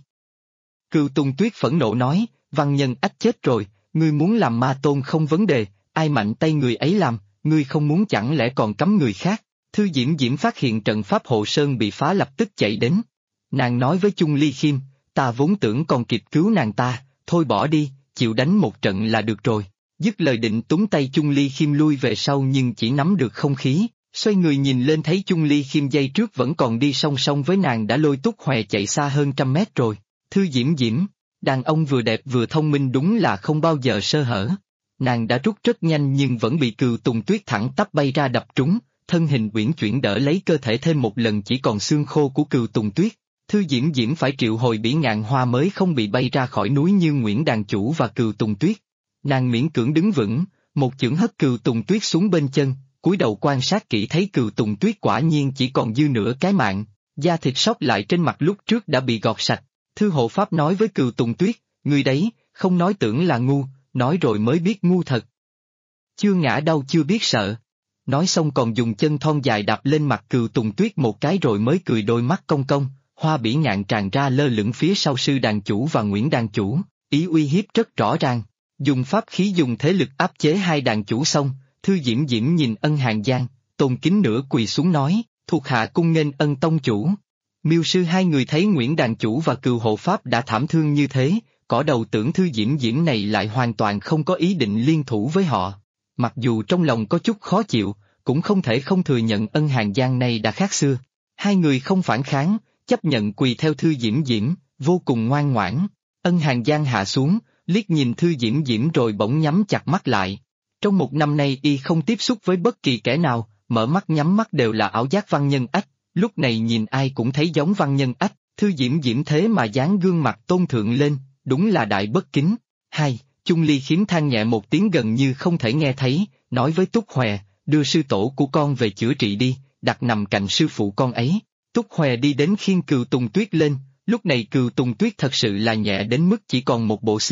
[SPEAKER 1] Cừu Tùng Tuyết phẫn nộ nói, Văn Nhân Ách chết rồi, ngươi muốn làm ma tôn không vấn đề, ai mạnh tay người ấy làm, ngươi không muốn chẳng lẽ còn cấm người khác? Thư Diễm Diễm phát hiện trận pháp hộ sơn bị phá lập tức chạy đến. Nàng nói với Chung Ly Khiêm, ta vốn tưởng còn kịp cứu nàng ta, thôi bỏ đi, chịu đánh một trận là được rồi. Dứt lời định túng tay Chung Ly Khiêm lui về sau nhưng chỉ nắm được không khí, xoay người nhìn lên thấy Chung Ly Khiêm dây trước vẫn còn đi song song với nàng đã lôi Túc Hòe chạy xa hơn 100 mét rồi. Thư Diễm Diễm, đàn ông vừa đẹp vừa thông minh đúng là không bao giờ sơ hở. Nàng đã rút rất nhanh nhưng vẫn bị Cừu Tùng Tuyết thẳng tắp bay ra đập trúng, thân hình uyển chuyển đỡ lấy cơ thể thêm một lần chỉ còn xương khô của Cừu Tùng Tuyết. Thư Diễm Diễm phải triệu hồi bỉ ngạn hoa mới không bị bay ra khỏi núi như Nguyễn đàn chủ và Cừu Tùng Tuyết. Nàng miễn cưỡng đứng vững, một chưởng hất Cừu Tùng Tuyết xuống bên chân, cúi đầu quan sát kỹ thấy Cừu Tùng Tuyết quả nhiên chỉ còn dư nửa cái mạng, da thịt sót lại trên mặt lúc trước đã bị gọt sạch. Thư hộ pháp nói với Cừu Tùng Tuyết, ngươi đấy, không nói tưởng là ngu, nói rồi mới biết ngu thật. Chưa ngã đau chưa biết sợ. Nói xong còn dùng chân thon dài đạp lên mặt Cừu Tùng Tuyết một cái rồi mới cười đôi mắt cong cong, hoa bỉ ngạn tràn ra lơ lửng phía sau sư đàn chủ và Nguyễn đàn chủ, ý uy hiếp rất rõ ràng. Dùng pháp khí dùng thế lực áp chế hai đàn chủ xong, Thư Diễm Diễm nhìn Ân Hàn Giang, tôn kính nửa quỳ xuống nói, thuộc hạ cung nghênh Ân tông chủ. Miêu sư hai người thấy Nguyễn đàn chủ và Cừu hộ pháp đã thảm thương như thế, cỏ đầu tưởng Thư Diễm Diễm này lại hoàn toàn không có ý định liên thủ với họ. Mặc dù trong lòng có chút khó chịu, cũng không thể không thừa nhận Ân Hàn Giang này đã khác xưa. Hai người không phản kháng, chấp nhận quỳ theo Thư Diễm Diễm, vô cùng ngoan ngoãn. Ân Hàn Giang hạ xuống, liếc nhìn Thư Diễm Diễm rồi bỗng nhắm chặt mắt lại. Trong một năm nay y không tiếp xúc với bất kỳ kẻ nào, mở mắt nhắm mắt đều là ảo giác Văn Nhân Ách, lúc này nhìn ai cũng thấy giống Văn Nhân Ách, Thư Diễm Diễm thế mà dán gương mặt tôn thượng lên, đúng là đại bất kính. Hai, Chung Ly Khiếm than nhẹ một tiếng gần như không thể nghe thấy, nói với Túc Hòe, đưa sư tổ của con về chữa trị đi, đặt nằm cạnh sư phụ con ấy. Túc Hòe đi đến khiêng Cừu Tùng Tuyết lên, lúc này Cừu Tùng Tuyết thật sự là nhẹ đến mức chỉ còn một bộ xương,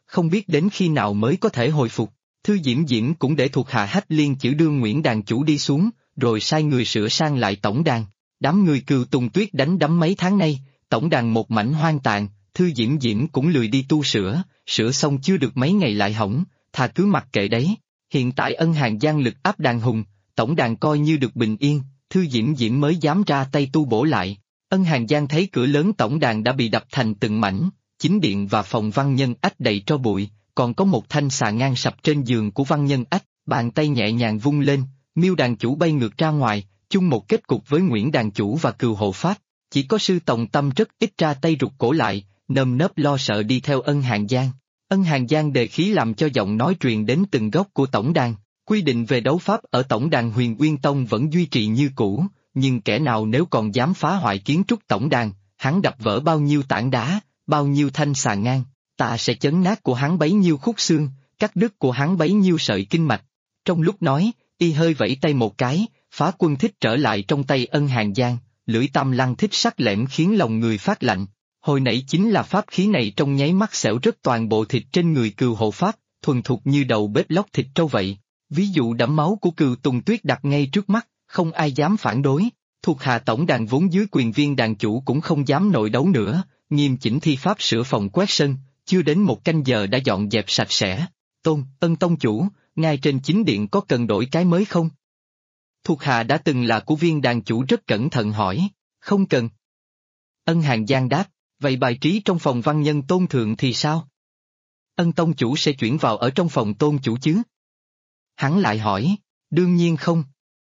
[SPEAKER 1] không biết đến khi nào mới có thể hồi phục. Thư Diễm Diễm cũng để thuộc hạ Hách Liên Chử đưa Nguyễn đàn chủ đi xuống, rồi sai người sửa sang lại tổng đàn. Đám người Cừu Tùng Tuyết đánh đấm mấy tháng nay, tổng đàn một mảnh hoang tàn, Thư Diễm Diễm cũng lười đi tu sửa, sửa xong chưa được mấy ngày lại hỏng, thà cứ mặc kệ đấy. Hiện tại Ân Hàn Giang lực áp đàn hùng, tổng đàn coi như được bình yên, Thư Diễm Diễm mới dám ra tay tu bổ lại. Ân Hàn Giang thấy cửa lớn tổng đàn đã bị đập thành từng mảnh, chính điện và phòng Văn Nhân Ách đầy tro bụi, còn có một thanh xà ngang sập trên giường của Văn Nhân Ách, bàn tay nhẹ nhàng vung lên, Miêu đàn chủ bay ngược ra ngoài, chung một kết cục với Nguyễn đàn chủ và Cừu hộ pháp. Chỉ có Sư Tòng Tâm rất ít ra tay rụt cổ lại, nơm nớp lo sợ đi theo Ân Hàn Giang. Ân Hàn Giang đề khí làm cho giọng nói truyền đến từng góc của tổng đàn. Quy định về đấu pháp ở tổng đàn Huyền Uyên Tông vẫn duy trì như cũ, nhưng kẻ nào nếu còn dám phá hoại kiến trúc tổng đàn, hắn đập vỡ bao nhiêu tảng đá, bao nhiêu thanh xà ngang, ta sẽ chấn nát của hắn bấy nhiêu khúc xương, cắt đứt của hắn bấy nhiêu sợi kinh mạch. Trong lúc nói, y hơi vẫy tay một cái, phá quân thích trở lại trong tay Ân Hàn Giang, lưỡi tam lăng thích sắc lẻm khiến lòng người phát lạnh. Hồi nãy chính là pháp khí này trong nháy mắt xẻo rớt toàn bộ thịt trên người Cừu hộ pháp, thuần thục như đầu bếp lóc thịt trâu vậy. Ví dụ đẫm máu của Cừu Tùng Tuyết đặt ngay trước mắt, không ai dám phản đối. Thuộc hạ tổng đàn vốn dưới quyền viên đàn chủ cũng không dám nội đấu nữa, nghiêm chỉnh thi pháp sửa phòng quét sân, chưa đến một canh giờ đã dọn dẹp sạch sẽ. Ân tông chủ, ngay trên chính điện có cần đổi cái mới không? Thuộc hạ đã từng là của viên đàn chủ rất cẩn thận hỏi, không cần. Ân Hàn Giang đáp, vậy bài trí trong phòng Văn Nhân Tôn thượng thì sao? Ân tông chủ sẽ chuyển vào ở trong phòng tôn chủ chứ? Hắn lại hỏi, đương nhiên không.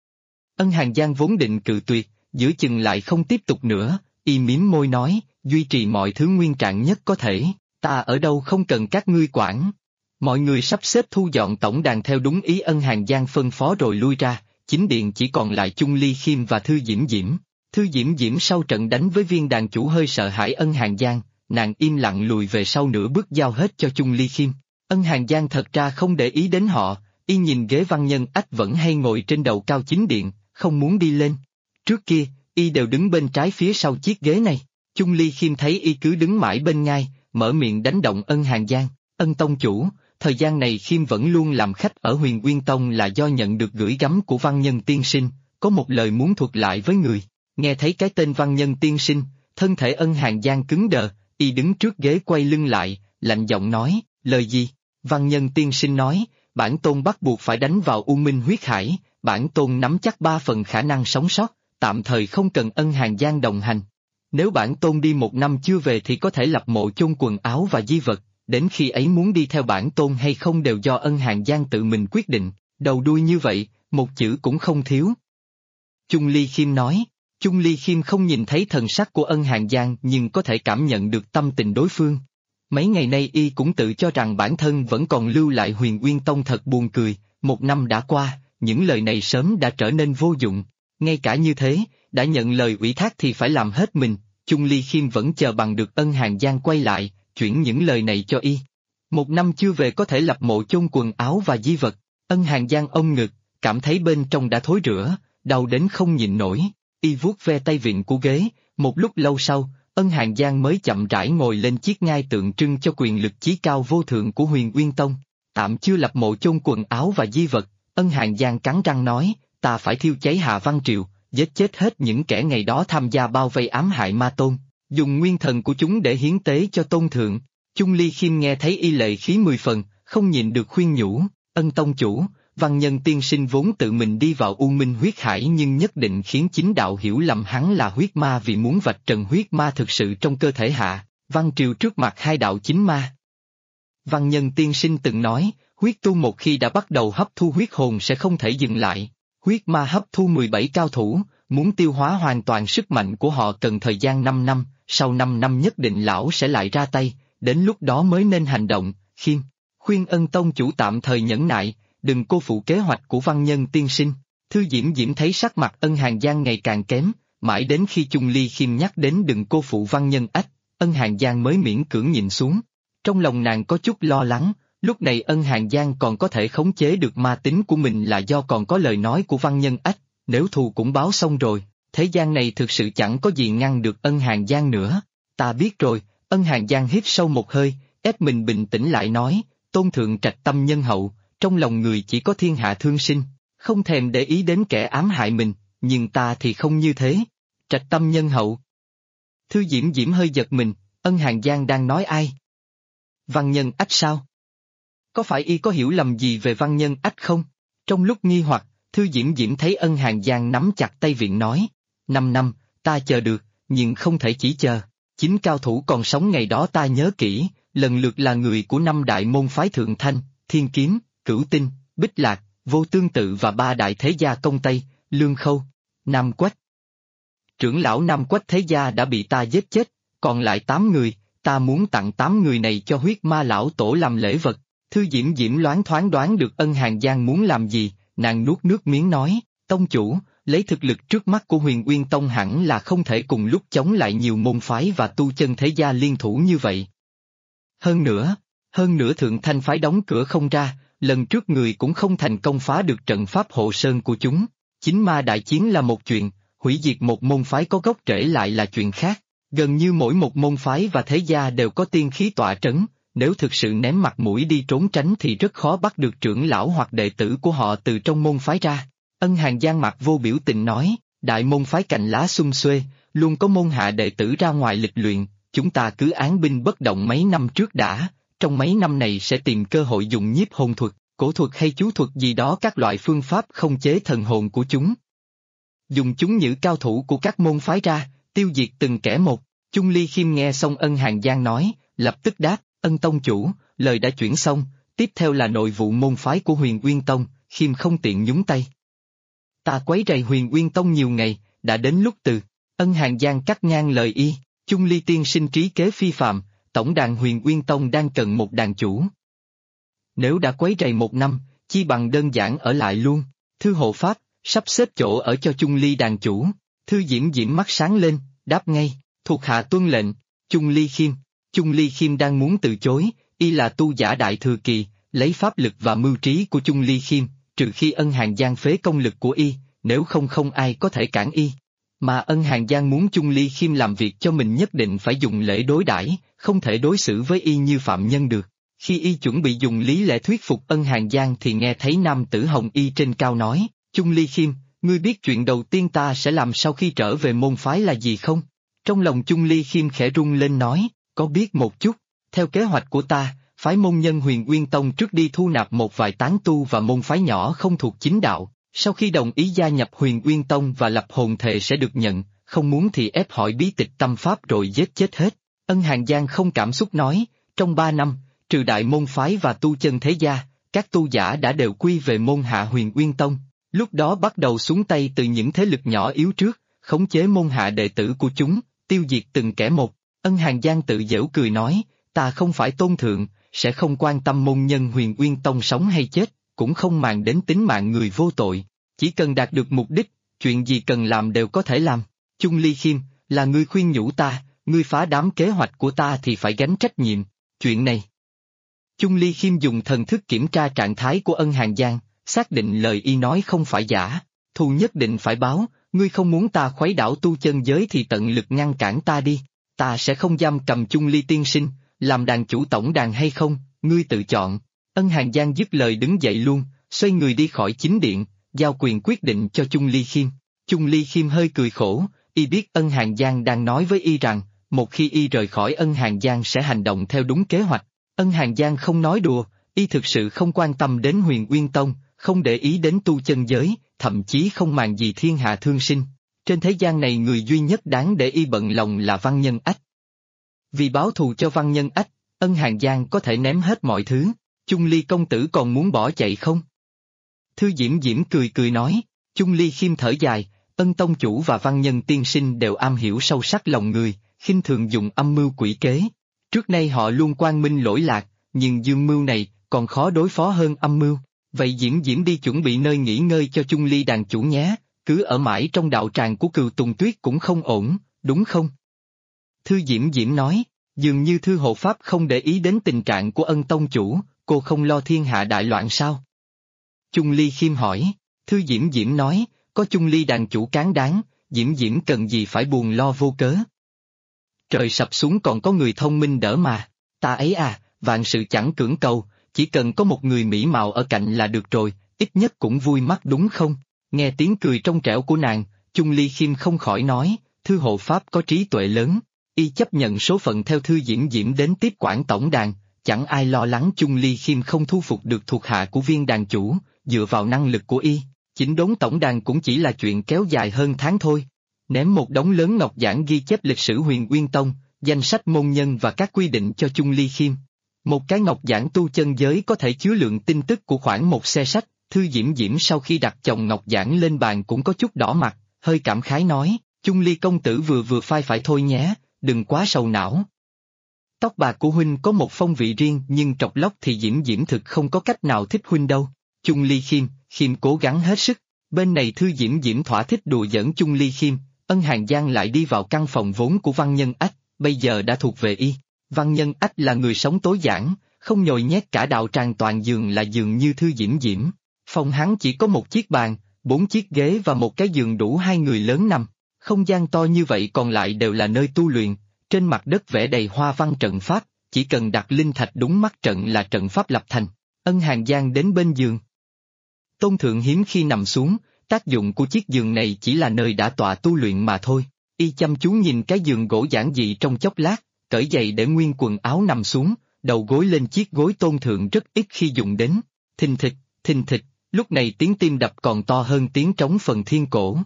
[SPEAKER 1] Ân Hàn Giang vốn định cự tuyệt, giữa chừng lại không tiếp tục nữa, y mím môi nói, duy trì mọi thứ nguyên trạng nhất có thể, ta ở đâu không cần các ngươi quản. Mọi người sắp xếp thu dọn tổng đàn theo đúng ý Ân Hàn Giang phân phó rồi lui ra, chính điện chỉ còn lại Chung Ly Khiêm và Thư Diễm Diễm. Thư Diễm Diễm sau trận đánh với viên đàn chủ hơi sợ hãi Ân Hàn Giang, nàng im lặng lùi về sau nửa bước giao hết cho Chung Ly Khiêm. Ân Hàn Giang thật ra không để ý đến họ, y nhìn ghế Văn Nhân Ách vẫn hay ngồi trên đầu cao chính điện, không muốn đi lên. Trước kia, y đều đứng bên trái phía sau chiếc ghế này. Chung Ly Khiêm thấy y cứ đứng mãi bên ngai, mở miệng đánh động Ân Hàn Giang, Ân tông chủ, thời gian này Khiêm vẫn luôn làm khách ở Huyền Uyên Tông là do nhận được gửi gắm của Văn Nhân tiên sinh, có một lời muốn thuật lại với người. Nghe thấy cái tên Văn Nhân tiên sinh, thân thể Ân Hàn Giang cứng đờ, y đứng trước ghế quay lưng lại, lạnh giọng nói, lời gì? Văn Nhân tiên sinh nói, bản tôn bắt buộc phải đánh vào U Minh huyết hải, bản tôn nắm chắc 3 phần khả năng sống sót, tạm thời không cần Ân Hàn Giang đồng hành. Nếu bản tôn đi 1 năm chưa về thì có thể lập mộ chôn quần áo và di vật, đến khi ấy muốn đi theo bản tôn hay không đều do Ân Hàn Giang tự mình quyết định, đầu đuôi như vậy, một chữ cũng không thiếu. Chung Ly Khiêm nói. Chung Ly Khiêm không nhìn thấy thần sắc của Ân Hàn Giang nhưng có thể cảm nhận được tâm tình đối phương. Mấy ngày nay y cũng tự cho rằng bản thân vẫn còn lưu lại Huyền Uyên Tông thật buồn cười, 1 năm đã qua, những lời này sớm đã trở nên vô dụng. Ngay cả như thế, đã nhận lời ủy thác thì phải làm hết mình, Chung Ly Khiêm vẫn chờ bằng được Ân Hàn Giang quay lại, chuyển những lời này cho y. 1 năm chưa về có thể lập mộ chôn quần áo và di vật, Ân Hàn Giang ôm ngực, cảm thấy bên trong đã thối rữa, đau đến không nhịn nổi. Y vuốt ve tay vịn của ghế, một lúc lâu sau, Ân Hàn Giang mới chậm rãi ngồi lên chiếc ngai tượng trưng cho quyền lực chí cao vô thượng của Huyền Uyên Tông. Tạm chưa lập mộ chôn quần áo và di vật, Ân Hàn Giang cắn răng nói, ta phải thiêu cháy Hạ Văn Triều, giết chết hết những kẻ ngày đó tham gia bao vây ám hại Ma Tôn, dùng nguyên thần của chúng để hiến tế cho Tôn Thượng. Chung Ly Khiêm nghe thấy y lệ khí 10 phần, không nhịn được khuyên nhủ, Ân tông chủ. Văn Nhân tiên sinh vốn tự mình đi vào U Minh huyết hải nhưng nhất định khiến chính đạo hiểu lầm hắn là huyết ma vì muốn vạch trần huyết ma thực sự trong cơ thể Hạ Văn Triều trước mặt 2 đạo chính ma. Văn Nhân tiên sinh từng nói, huyết tu một khi đã bắt đầu hấp thu huyết hồn sẽ không thể dừng lại. Huyết ma hấp thu 17 cao thủ, muốn tiêu hóa hoàn toàn sức mạnh của họ cần thời gian 5 năm, sau 5 năm nhất định lão sẽ lại ra tay, đến lúc đó mới nên hành động. Khiêm khuyên Ân tông chủ tạm thời nhẫn nại, đừng cô phụ kế hoạch của Văn Nhân tiên sinh. Thư Diễm Diễm thấy sắc mặt Ân Hàn Giang ngày càng kém, mãi đến khi Chung Ly Khiêm nhắc đến đừng cô phụ Văn Nhân Ách, Ân Hàn Giang mới miễn cưỡng nhìn xuống. Trong lòng nàng có chút lo lắng, lúc này Ân Hàn Giang còn có thể khống chế được ma tính của mình là do còn có lời nói của Văn Nhân Ách, nếu thù cũng báo xong rồi, thế gian này thực sự chẳng có gì ngăn được Ân Hàn Giang nữa. Ta biết rồi, Ân Hàn Giang hít sâu một hơi, ép mình bình tĩnh lại nói, Tôn Thượng trạch tâm nhân hậu, trong lòng người chỉ có thiên hạ thương sinh, không thèm để ý đến kẻ ám hại mình, nhưng ta thì không như thế. Trạch tâm nhân hậu. Thư Diễm Diễm hơi giật mình, Ân Hàn Giang đang nói ai? Văn Nhân Ách sao? Có phải y có hiểu lầm gì về Văn Nhân Ách không? Trong lúc nghi hoặc, Thư Diễm Diễm thấy Ân Hàn Giang nắm chặt tay viện nói, 5 năm, ta chờ được, nhưng không thể chỉ chờ. Chính cao thủ còn sống ngày đó ta nhớ kỹ, lần lượt là người của 5 đại môn phái Thượng Thanh, Thiên Kiếm, Cửu Tinh, Bích Lạc, Vô Tương Tự và 3 đại thế gia Công Tây, Lương Khâu, Nam Quách. Trưởng lão Nam Quách thế gia đã bị ta giết chết, còn lại 8 người, ta muốn tặng 8 người này cho huyết ma lão tổ làm lễ vật. Thư Diễm Diễm loáng thoáng đoán được Ân Hàn Giang muốn làm gì, nàng nuốt nước miếng nói, tông chủ, lấy thực lực trước mắt của Huyền Uyên Tông hẳn là không thể cùng lúc chống lại nhiều môn phái và tu chân thế gia liên thủ như vậy. Hơn nữa Thượng Thanh phái đóng cửa không ra, lần trước người cũng không thành công phá được trận pháp hộ sơn của chúng. Chính ma đại chiến là một chuyện, hủy diệt một môn phái có gốc rễ lại là chuyện khác. Gần như mỗi một môn phái và thế gia đều có tiên khí tọa trấn, nếu thực sự ném mặt mũi đi trốn tránh thì rất khó bắt được trưởng lão hoặc đệ tử của họ từ trong môn phái ra. Ân Hàn Giang mặt vô biểu tình nói, đại môn phái cành lá sum xuê, luôn có môn hạ đệ tử ra ngoài lịch luyện, chúng ta cứ án binh bất động mấy năm trước đã, trong mấy năm này sẽ tìm cơ hội dùng nhiếp hồn thuật, cổ thuật hay chú thuật gì đó các loại phương pháp không chế thần hồn của chúng. Dùng chúng nhử cao thủ của các môn phái ra, tiêu diệt từng kẻ một. Chung Ly Khiêm nghe xong Ân Hàn Giang nói, lập tức đáp, Ân Tông chủ, lời đã chuyển xong, tiếp theo là nội vụ môn phái của Huyền Uyên Tông, Khiêm không tiện nhúng tay. Ta quấy rầy Huyền Uyên Tông nhiều ngày, đã đến lúc từ. Ân Hàn Giang cắt ngang lời y, Chung Ly tiên sinh trí kế phi phàm, tổng đàn Huyền Uyên Tông đang cần một đàn chủ. Nếu đã quấy rầy 1 năm, chi bằng đơn giản ở lại luôn. Thư hộ pháp, sắp xếp chỗ ở cho Chung Ly đàn chủ. Thư Diễm Diễm mắt sáng lên, đáp ngay, thuộc hạ tuân lệnh. Chung Ly Khiêm đang muốn từ chối, y là tu giả đại thừa kỳ, lấy pháp lực và mưu trí của Chung Ly Khiêm, trừ khi Ân Hàn Giang phế công lực của y, nếu không không ai có thể cản y. Mà Ân Hàn Giang muốn Chung Ly Khiêm làm việc cho mình nhất định phải dùng lễ đối đãi, không thể đối xử với y như phạm nhân được. Khi y chuẩn bị dùng lý lẽ thuyết phục Ân Hàn Giang thì nghe thấy nam tử Hồng Y trên cao nói, Chung Ly Khiêm, ngươi biết chuyện đầu tiên ta sẽ làm sau khi trở về môn phái là gì không? Trong lòng Chung Ly Khiêm khẽ rung lên nói, có biết một chút, theo kế hoạch của ta, phái môn nhân Huyền Uyên Tông trước đi thu nạp một vài tán tu và môn phái nhỏ không thuộc chính đạo, sau khi đồng ý gia nhập Huyền Uyên Tông và lập hồn thệ sẽ được nhận, không muốn thì ép hỏi bí tịch tâm pháp rồi giết chết hết. Ân Hàn Giang không cảm xúc nói, trong 3 năm, trừ đại môn phái và tu chân thế gia, các tu giả đã đều quy về môn hạ Huyền Uyên Tông, lúc đó bắt đầu xuống tay từ những thế lực nhỏ yếu trước, khống chế môn hạ đệ tử của chúng, tiêu diệt từng kẻ một. Ân Hàn Giang tự giễu cười nói, ta không phải tôn thượng, sẽ không quan tâm môn nhân Huyền Uyên Tông sống hay chết, cũng không màng đến tính mạng người vô tội, chỉ cần đạt được mục đích, chuyện gì cần làm đều có thể làm. Chung Ly Khiêm, là ngươi khuyên nhủ ta, ngươi phá đám kế hoạch của ta thì phải gánh trách nhiệm, chuyện này. Chung Ly Khiêm dùng thần thức kiểm tra trạng thái của Ân Hàn Giang, xác định lời y nói không phải giả, thù nhất định phải báo, ngươi không muốn ta khuấy đảo tu chân giới thì tận lực ngăn cản ta đi, ta sẽ không giam cầm Chung Ly tiên sinh, làm đàn chủ tổng đàn hay không, ngươi tự chọn. Ân Hàn Giang dứt lời đứng dậy luôn, xoay người đi khỏi chính điện, giao quyền quyết định cho Chung Ly Khiêm. Chung Ly Khiêm hơi cười khổ, y biết Ân Hàn Giang đang nói với y rằng, một khi y rời khỏi Ân Hàn Giang sẽ hành động theo đúng kế hoạch. Ân Hàn Giang không nói đùa, y thực sự không quan tâm đến Huyền Uyên Tông, không để ý đến tu chân giới, thậm chí không màng gì thiên hạ thương sinh. Trên thế gian này người duy nhất đáng để y bận lòng là Văn Nhân Ách. Vì báo thù cho Văn Nhân Ách, Ân Hàn Giang có thể ném hết mọi thứ. Chung Ly công tử còn muốn bỏ chạy không? Thư Diễm Diễm cười cười nói, Chung Ly Khiêm thở dài, Ân tông chủ và Văn Nhân tiên sinh đều am hiểu sâu sắc lòng người, khinh thường dùng âm mưu quỷ kế. Trước nay họ luôn quang minh lỗi lạc, nhưng dương mưu này còn khó đối phó hơn âm mưu. Vậy Diễm Diễm đi chuẩn bị nơi nghỉ ngơi cho Chung Ly đàn chủ nhé, cứ ở mãi trong đạo tràng của Cừu Tùng Tuyết cũng không ổn, đúng không? Thư Diễm Diễm nói, dường như Thư hộ pháp không để ý đến tình trạng của Ân tông chủ, cô không lo thiên hạ đại loạn sao? Chung Ly Khiêm hỏi, Thư Diễm Diễm nói, có Chung Ly đàn chủ cán đáng, Diễm Diễm cần gì phải buồn lo vô cớ. Trời sập xuống còn có người thông minh đỡ mà, ta ấy à, vạn sự chẳng cưỡng cầu, chỉ cần có một người mỹ mạo ở cạnh là được rồi, ít nhất cũng vui mắt đúng không? Nghe tiếng cười trong trẻo của nàng, Chung Ly Khiêm không khỏi nói, Thư hộ pháp có trí tuệ lớn, y chấp nhận số phận theo Thư Diễm Diễm đến tiếp quản tổng đàn, chẳng ai lo lắng Chung Ly Khiêm không thu phục được thuộc hạ của viên đàn chủ, dựa vào năng lực của y, chỉnh đốn tổng đàn cũng chỉ là chuyện kéo dài hơn tháng thôi. Ném một đống lớn ngọc giản ghi chép lịch sử Huyền Uyên Tông, danh sách môn nhân và các quy định cho Chung Ly Khiêm. Một cái ngọc giản tu chân giới có thể chứa lượng tin tức của khoảng một xe sách. Thư Diễm Diễm sau khi đặt chồng ngọc giản lên bàn cũng có chút đỏ mặt, hơi cảm khái nói, Chung Ly công tử vừa phai phải thôi nhé, đừng quá sầu não. Tóc bạc của huynh có một phong vị riêng nhưng trọc lóc thì Diễm Diễm thực không có cách nào thích huynh đâu. Chung Ly Khiêm cố gắng hết sức, bên này Thư Diễm Diễm thỏa thích đùa giỡn Chung Ly Khiêm, Ân Hàn Giang lại đi vào căn phòng vốn của Văn Nhân Ách, bây giờ đã thuộc về y. Văn Nhân Ách là người sống tối giản, không nhồi nhét cả đạo tràng toàn giường là giường như Thư Diễm Diễm. Phòng hắn chỉ có một chiếc bàn, 4 chiếc ghế và một cái giường đủ 2 người lớn nằm. Không gian to như vậy còn lại đều là nơi tu luyện, trên mặt đất vẽ đầy hoa văn trận pháp, chỉ cần đặt linh thạch đúng mắt trận là trận pháp lập thành. Ân Hàn Giang đến bên giường. Tôn Thượng hiếm khi nằm xuống, tác dụng của chiếc giường này chỉ là nơi đã tọa tu luyện mà thôi. Y chăm chú nhìn cái giường gỗ giản dị trong chốc lát, cởi giày để nguyên quần áo nằm xuống, đầu gối lên chiếc gối Tôn Thượng rất ít khi dùng đến. Thình thịch, lúc này tiếng tim đập còn to hơn tiếng trống phần thiên cổ.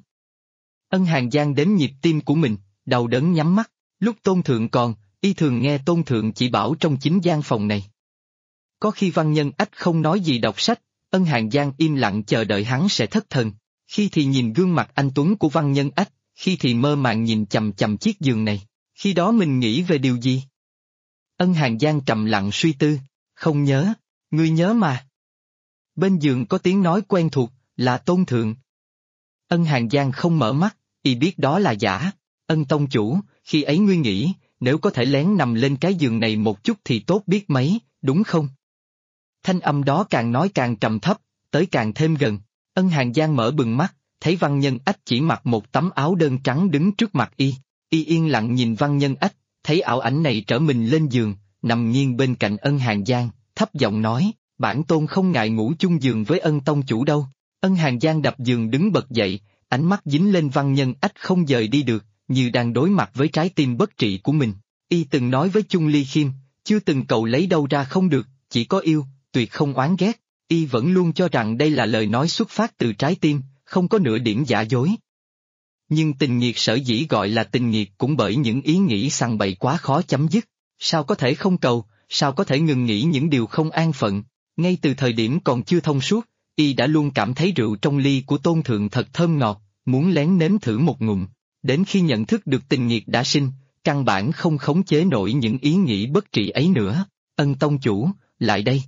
[SPEAKER 1] Ân Hàn Giang đếm nhịp tim của mình, đau đớn nhắm mắt, lúc Tôn Thượng còn, y thường nghe Tôn Thượng chỉ bảo trong chính gian phòng này. Có khi Văn Nhân Ách không nói gì đọc sách, Ân Hàn Giang im lặng chờ đợi hắn sẽ thất thần, khi thì nhìn gương mặt anh tuấn của Văn Nhân Ách, khi thì mơ màng nhìn chằm chằm chiếc giường này, khi đó mình nghĩ về điều gì? Ân Hàn Giang trầm lặng suy tư, không nhớ, ngươi nhớ mà. Bên giường có tiếng nói quen thuộc, là Tôn Thượng. Ân Hàn Giang không mở mắt, y biết đó là giả. Ân tông chủ, khi ấy ngươi nghĩ, nếu có thể lén nằm lên cái giường này một chút thì tốt biết mấy, đúng không? Thanh âm đó càng nói càng trầm thấp, tới càng thêm gần. Ân Hàn Giang mở bừng mắt, thấy Văn Nhân Ách chỉ mặc một tấm áo đơn trắng đứng trước mặt y. Y yên lặng nhìn Văn Nhân Ách, thấy ảo ảnh này trở mình lên giường, nằm nghiêng bên cạnh Ân Hàn Giang, thấp giọng nói, bản tôn không ngại ngủ chung giường với Ân tông chủ đâu. Ân Hàn Giang đập giường đứng bật dậy, ánh mắt dính lên Văn Nhân Ách không dời đi được, như đang đối mặt với trái tim bất trị của mình. Y từng nói với Chung Ly Khiêm, chưa từng cầu lấy đâu ra không được, chỉ có yêu, tuyệt không oán ghét. Y vẫn luôn cho rằng đây là lời nói xuất phát từ trái tim, không có nửa điểm giả dối. Nhưng tình nghiệt sở dĩ gọi là tình nghiệt cũng bởi những ý nghĩ sằng bậy quá khó chấm dứt. Sao có thể không cầu, sao có thể ngừng nghĩ những điều không an phận? Ngay từ thời điểm còn chưa thông suốt, y đã luôn cảm thấy rượu trong ly của Tôn Thượng thật thơm ngọt, muốn lén nếm thử một ngụm. Đến khi nhận thức được tình nghiệt đã sinh, căn bản không khống chế nổi những ý nghĩ bất trị ấy nữa. Ân tông chủ, lại đây.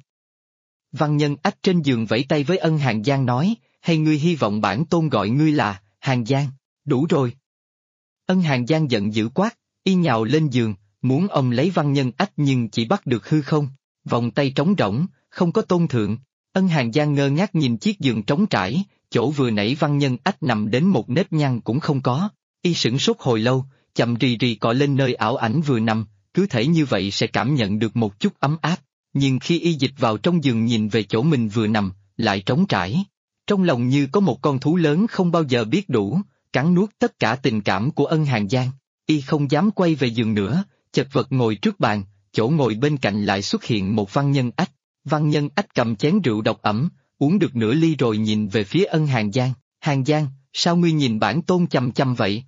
[SPEAKER 1] Văn Nhân Ách trên giường vẫy tay với Ân Hàn Giang nói, hay ngươi hy vọng bản tôn gọi ngươi là Hàn Giang, đủ rồi. Ân Hàn Giang giận dữ quát, y nhào lên giường, muốn ôm lấy Văn Nhân Ách nhưng chỉ bắt được hư không, vòng tay trống rỗng, không có Tôn Thượng. Ân Hàn Giang ngơ ngác nhìn chiếc giường trống trải, chỗ vừa nãy Văn Nhân Ách nằm đến một nếp nhăn cũng không có. Y sửng sốt hồi lâu, chậm rì rì cọ lên nơi ảo ảnh vừa nằm, cứ thể như vậy sẽ cảm nhận được một chút ấm áp. Nhưng khi y dịch vào trong giường nhìn về chỗ mình vừa nằm, lại trống trải. Trong lòng như có một con thú lớn không bao giờ biết đủ, cắn nuốt tất cả tình cảm của Ân Hàn Giang. Y không dám quay về giường nữa, chật vật ngồi trước bàn, chỗ ngồi bên cạnh lại xuất hiện một Văn Nhân Ách. Văn Nhân Ách cầm chén rượu độc ẩm, uống được nửa ly rồi nhìn về phía Ân Hàn Giang. Hàn Giang, sao ngươi nhìn bản tôn chằm chằm vậy?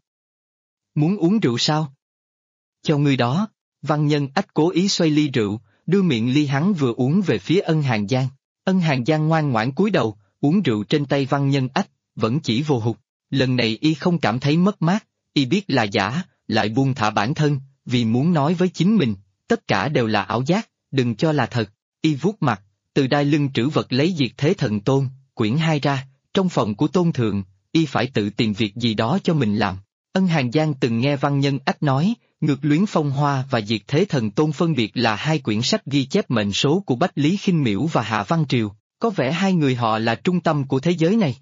[SPEAKER 1] Muốn uống rượu sao? Cho ngươi đó. Văn Nhân Ách cố ý xoay ly rượu, đưa miệng ly hắn vừa uống về phía Ân Hàn Giang. Ân Hàn Giang ngoan ngoãn cúi đầu, uống rượu trên tay Văn Nhân Ách, vẫn chỉ vô hụt. Lần này y không cảm thấy mất mát, y biết là giả, lại buông thả bản thân, vì muốn nói với chính mình, tất cả đều là ảo giác, đừng cho là thật. Y vuốt mặt, từ đai lưng trữ vật lấy Diệt Thế Thần Tôn, quyển 2 ra, trong phòng của Tôn Thượng, y phải tự tìm việc gì đó cho mình làm. Ân Hàn Giang từng nghe Văn Nhân Ách nói, Ngược Luyến Phong Hoa và Diệt Thế Thần Tôn phân biệt là hai quyển sách ghi chép mệnh số của Bách Lý Khinh Miễu và Hạ Văn Triều, có vẻ hai người họ là trung tâm của thế giới này.